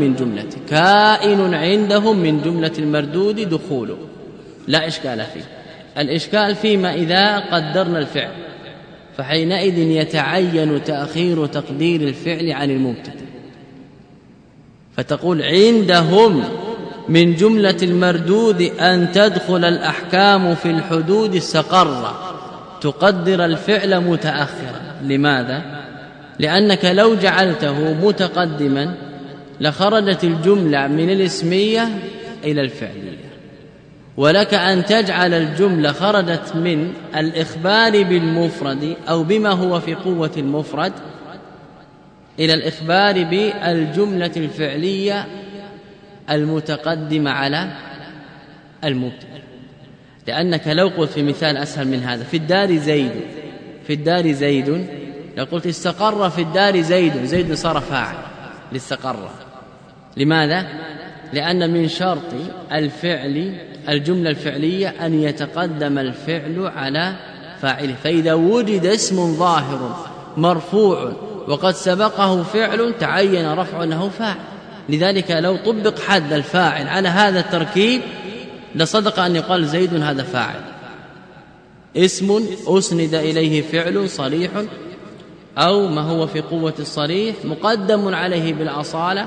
B: من جملة المردود دخوله لا إشكال فيه. الإشكال فيما إذا قدرنا الفعل، فحينئذ يتعين تأخير تقدير الفعل عن المبتدأ، فتقول عندهم من جملة المردود أن تدخل الأحكام في الحدود استقر، تقدر الفعل متأخرا. لماذا؟ لأنك لو جعلته متقدما لخرجت الجملة من الاسمية إلى الفعلية، ولك أن تجعل الجملة خرجت من الإخبار بالمفرد أو بما هو في قوة المفرد إلى الإخبار بالجملة الفعلية المتقدمة على المبتدأ. لأنك لو قلت في مثال أسهل من هذا في الدار زيد لقلت استقر في الدار زيد صار فاعل لاستقر. لماذا؟ لأن من شرط الفعل الجملة الفعلية أن يتقدم الفعل على فاعله، فإذا وجد اسم ظاهر مرفوع وقد سبقه فعل تعين رفع أنه فاعل. لذلك لو طبق حد الفاعل على هذا التركيب لصدق أن يقال زيد هذا فاعل. اسم أسند إليه فعل صريح أو ما هو في قوة الصريح مقدم عليه بالأصالة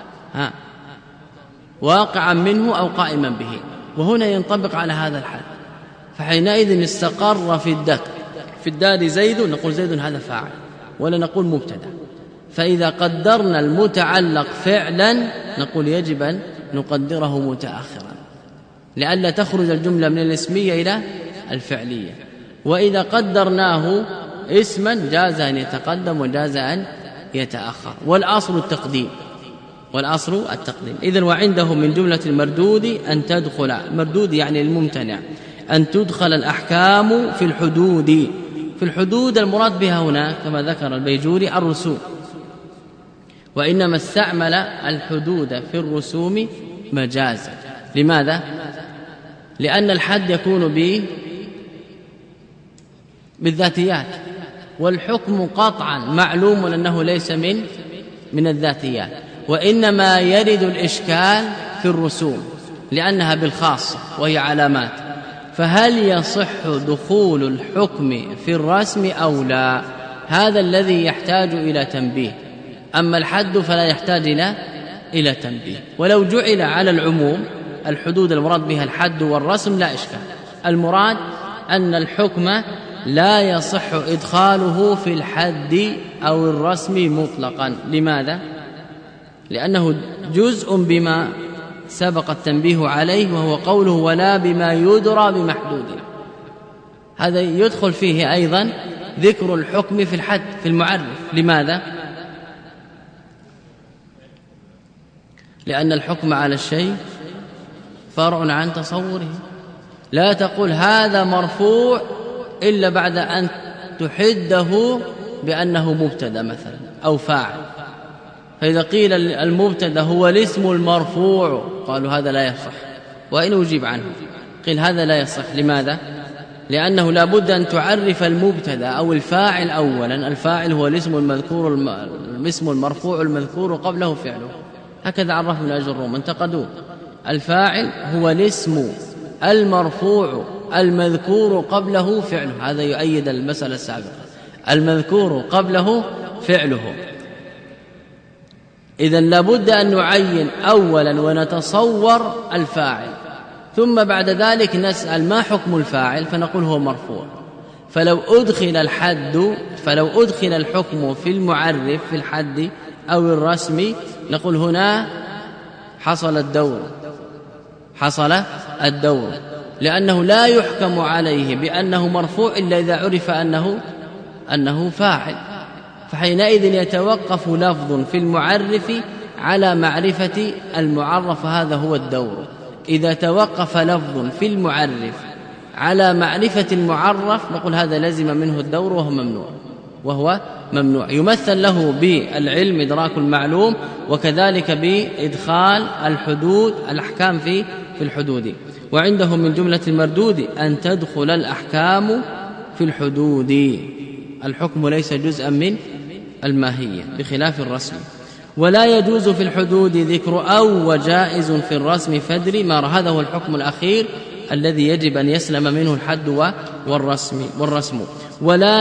B: واقعا منه أو قائما به، وهنا ينطبق على هذا الحد. فحينئذ استقر في الدار زيد نقول زيد هذا فاعل ولا نقول مبتدا. فإذا قدرنا المتعلق فعلا نقول يجب أن نقدره متأخرا لئلا تخرج الجملة من الاسمية إلى الفعلية. وإذا قدرناه اسما جاز أن يتقدم وجاز أن يتأخر، والأصل التقديم. إذن وعندهم من جملة المردود أن تدخل، المردود يعني الممتنع، أن تدخل الأحكام في الحدود المراد بها هنا كما ذكر البيجوري الرسوم، وإنما استعمل الحدود في الرسوم مجازا. لماذا؟ لأن الحد يكون بالذاتيات، والحكم قطعا معلوم أنه ليس من الذاتيات، وإنما يرد الإشكال في الرسوم لأنها بالخاصة وهي علامات. فهل يصح دخول الحكم في الرسم أو لا؟ هذا الذي يحتاج إلى تنبيه. أما الحد فلا يحتاج إلى تنبيه. ولو جعل على العموم الحدود المراد بها الحد والرسم لا إشكال. المراد أن الحكم لا يصح إدخاله في الحد أو الرسم مطلقا. لماذا؟ لأنه جزء بما سبق التنبيه عليه، وهو قوله ولا بما يدرى بمحدود. هذا يدخل فيه أيضا ذكر الحكم في الحد في المعرف. لماذا؟ لأن الحكم على الشيء فرع عن تصوره. لا تقول هذا مرفوع إلا بعد أن تحده بأنه مبتدا مثلا أو فاعل. فإذا قيل المبتدا هو الاسم المرفوع قالوا هذا لا يصح، وإن أجيب عنه قيل هذا لا يصح. لماذا؟ لأنه لا بد أن تعرف المبتدا أو الفاعل أولا. الفاعل هو الاسم المذكور الاسم المرفوع المذكور قبله فعله، هكذا عرفوا الأجروم انتقدوه. الفاعل هو الاسم المرفوع المذكور قبله فعله، هذا يؤيد المسألة السابقة، المذكور قبله فعله. إذن لابد أن نعين أولا ونتصور الفاعل، ثم بعد ذلك نسأل ما حكم الفاعل فنقول هو مرفوع. فلو أدخل الحكم في المعرف في الحد أو الرسم نقول هنا حصل الدور، لأنه لا يحكم عليه بأنه مرفوع إلا إذا عرف أنه فاعل. فحينئذ يتوقف لفظ في المعرف على معرفة المعرف، هذا هو الدور. إذا توقف لفظ في المعرف على معرفة المعرف نقول هذا لزم منه الدور وهو ممنوع. يمثل له بالعلم إدراك المعلوم، وكذلك بإدخال الأحكام في الحدود. وعندهم من جملة المردود أن تدخل الأحكام في الحدود. الحكم ليس جزءا من الماهية بخلاف الرسم. ولا يجوز في الحدود ذكر أو وجائز في الرسم فدري ما. هذا هو الحكم الأخير الذي يجب أن يسلم منه الحد والرسم. ولا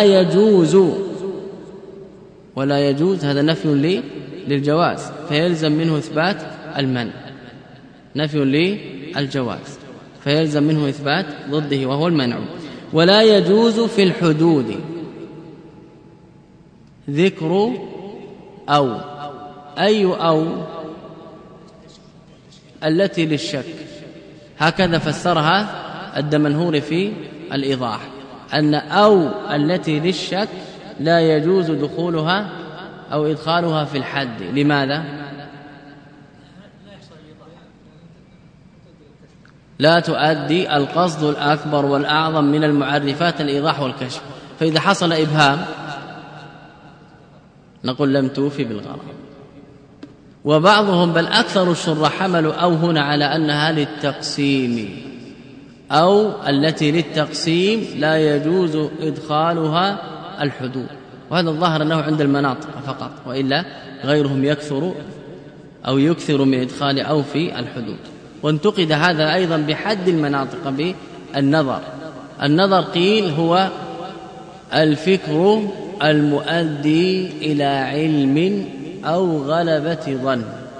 B: يجوز هذا نفي للجواز، فيلزم منه إثبات المنع. نفي للجواز فيلزم منه إثبات ضده وهو المنع. ولا يجوز في الحدود ذكر أو أو التي للشك. هكذا فسرها الدمنهوري في الإيضاح، أن أو التي للشك لا يجوز دخولها أو إدخالها في الحد. لماذا؟ لا تؤدي القصد الأكبر والأعظم من المعرفات الإيضاح والكشف. فإذا حصل إبهام نقول لم توفي بالغرض. وبعضهم بل أكثر الشراح حملوا أو هنا على أنها للتقسيم، أو التي للتقسيم لا يجوز إدخالها الحدود. وهذا الظاهر أنه عند المناطق فقط، وإلا غيرهم يكثر من إدخال أو في الحدود. وانتقد هذا أيضا بحد المناطق بالنظر. قيل هو الفكر المؤدي إلى علم أو غلبة ظن.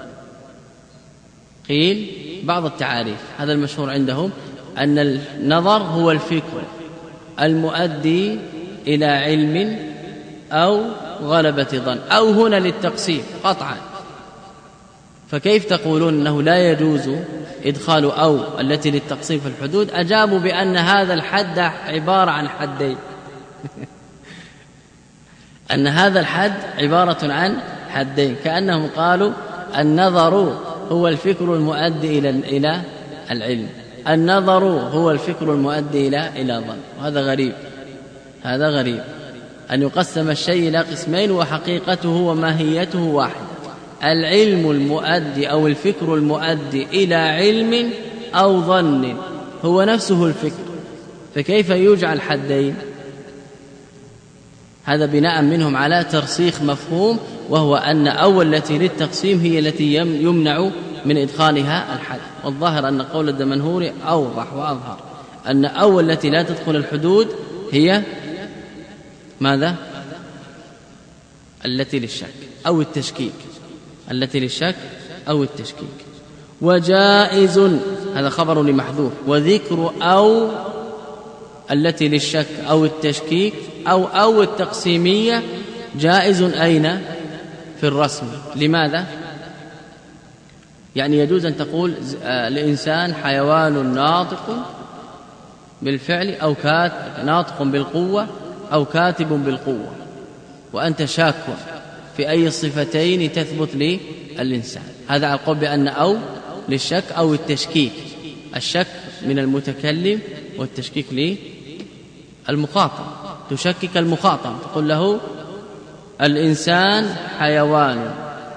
B: قيل بعض التعاريف، هذا المشهور عندهم، أن النظر هو الفكر المؤدي إلى علم أو غلبة ظن، أو هنا للتقسيم قطعا. فكيف تقولون أنه لا يجوز إدخال أو التي للتقسيم في الحدود؟ أجابوا بأن هذا الحد عبارة عن حدين أن هذا الحد عبارة عن حدين، كأنهم قالوا النظر هو الفكر المؤدي إلى العلم، النظر هو الفكر المؤدي إلى ظن. وهذا غريب أن يقسم الشيء إلى قسمين وحقيقته وماهيته واحدة. العلم المؤدي أو الفكر المؤدي إلى علم أو ظن هو نفسه الفكر، فكيف يجعل حدين؟ هذا بناء منهم على ترسيخ مفهوم، وهو أن أول التي للتقسيم هي التي يمنع من إدخالها الحد. والظاهر أن قول الدمنهوري أوضح وأظهر أن أول التي لا تدخل الحدود هي ماذا؟ التي للشك أو التشكيك، التي للشك أو التشكيك. وجائز هذا خبر لمحذوف، وذكر أو التي للشك أو التشكيك أو التقسيمية جائز أين؟ في الرسم. لماذا؟ يعني يجوز أن تقول الإنسان حيوان ناطق بالفعل أو ناطق بالقوة أو كاتب بالقوة، وأنت شاك في أي الصفتين تثبت للإنسان. هذا على القول بأن أو للشك أو التشكيك، الشك من المتكلم والتشكيك للمخاطب. تشكك المخاطب، تقول له الإنسان حيوان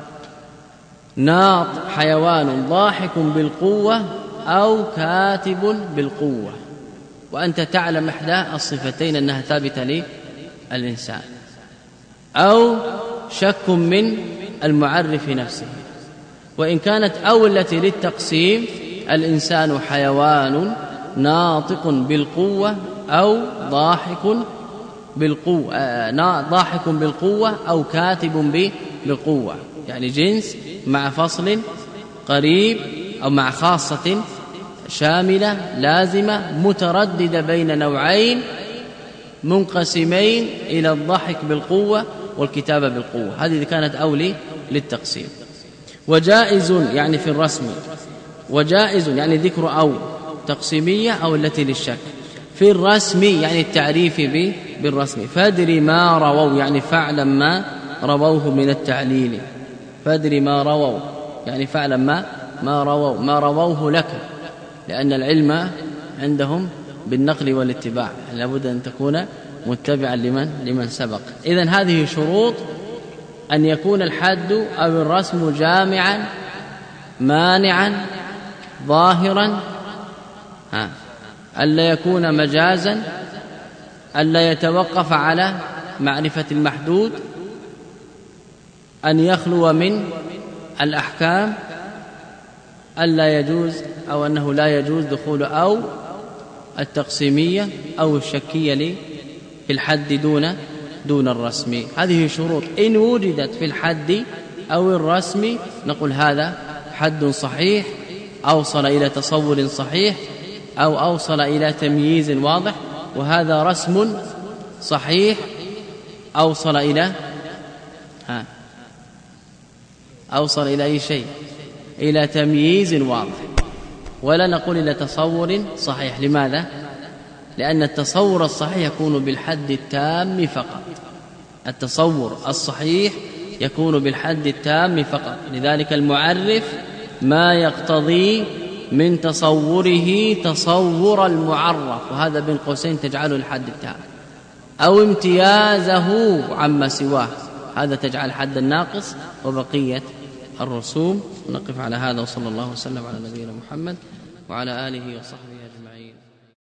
B: حيوان ضاحك بالقوة أو كاتب بالقوة، وأنت تعلم إحدى الصفتين أنها ثابتة للإنسان. أو شك من المعرف نفسه، وإن كانت أو التي للتقسيم الإنسان حيوان ناطق بالقوة أو ضاحك بالقوة أو كاتب بالقوة، يعني جنس مع فصل قريب أو مع خاصة شاملة لازمة مترددة بين نوعين منقسمين إلى الضحك بالقوة والكتابة بالقوة. هذه كانت أولي للتقسيم. وجائز يعني في الرسم، وجائز يعني ذكر أو تقسيمية أو التي للشك. في الرسم يعني التعريف بالرسم. فادري ما رووا يعني فعلا ما رووه من التعليل. فادري ما رووا يعني فعلا ما رووه لك، لأن العلم عندهم بالنقل والاتباع، لابد أن تكون متبعا لمن سبق. إذن هذه شروط: أن يكون الحد أو الرسم جامعا مانعا ظاهرا، ألا يكون مجازا، ألا يتوقف على معرفة المحدود، أن يخلو من الأحكام، ألا يجوز أو أنه لا يجوز دخول أو التقسيمية أو الشكية في الحد دون الرسم. هذه شروط إن وجدت في الحد أو الرسم نقول هذا حد صحيح أوصل إلى تصور صحيح أو أوصل إلى تمييز واضح، وهذا رسم صحيح أوصل إلى أي شيء، إلى تمييز واضح، ولا نقول إلى تصور صحيح. لماذا؟ لأن التصور الصحيح يكون بالحد التام فقط، التصور الصحيح يكون بالحد التام فقط. لذلك المعرف ما يقتضي من تصوره تصور المعرف، وهذا بين قوسين تجعله الحد التام، أو امتيازه عما سواه، هذا تجعل الحد الناقص وبقية الرسوم. نقف على هذا، وصلى الله وسلم على نبينا محمد وعلى آله وصحبه.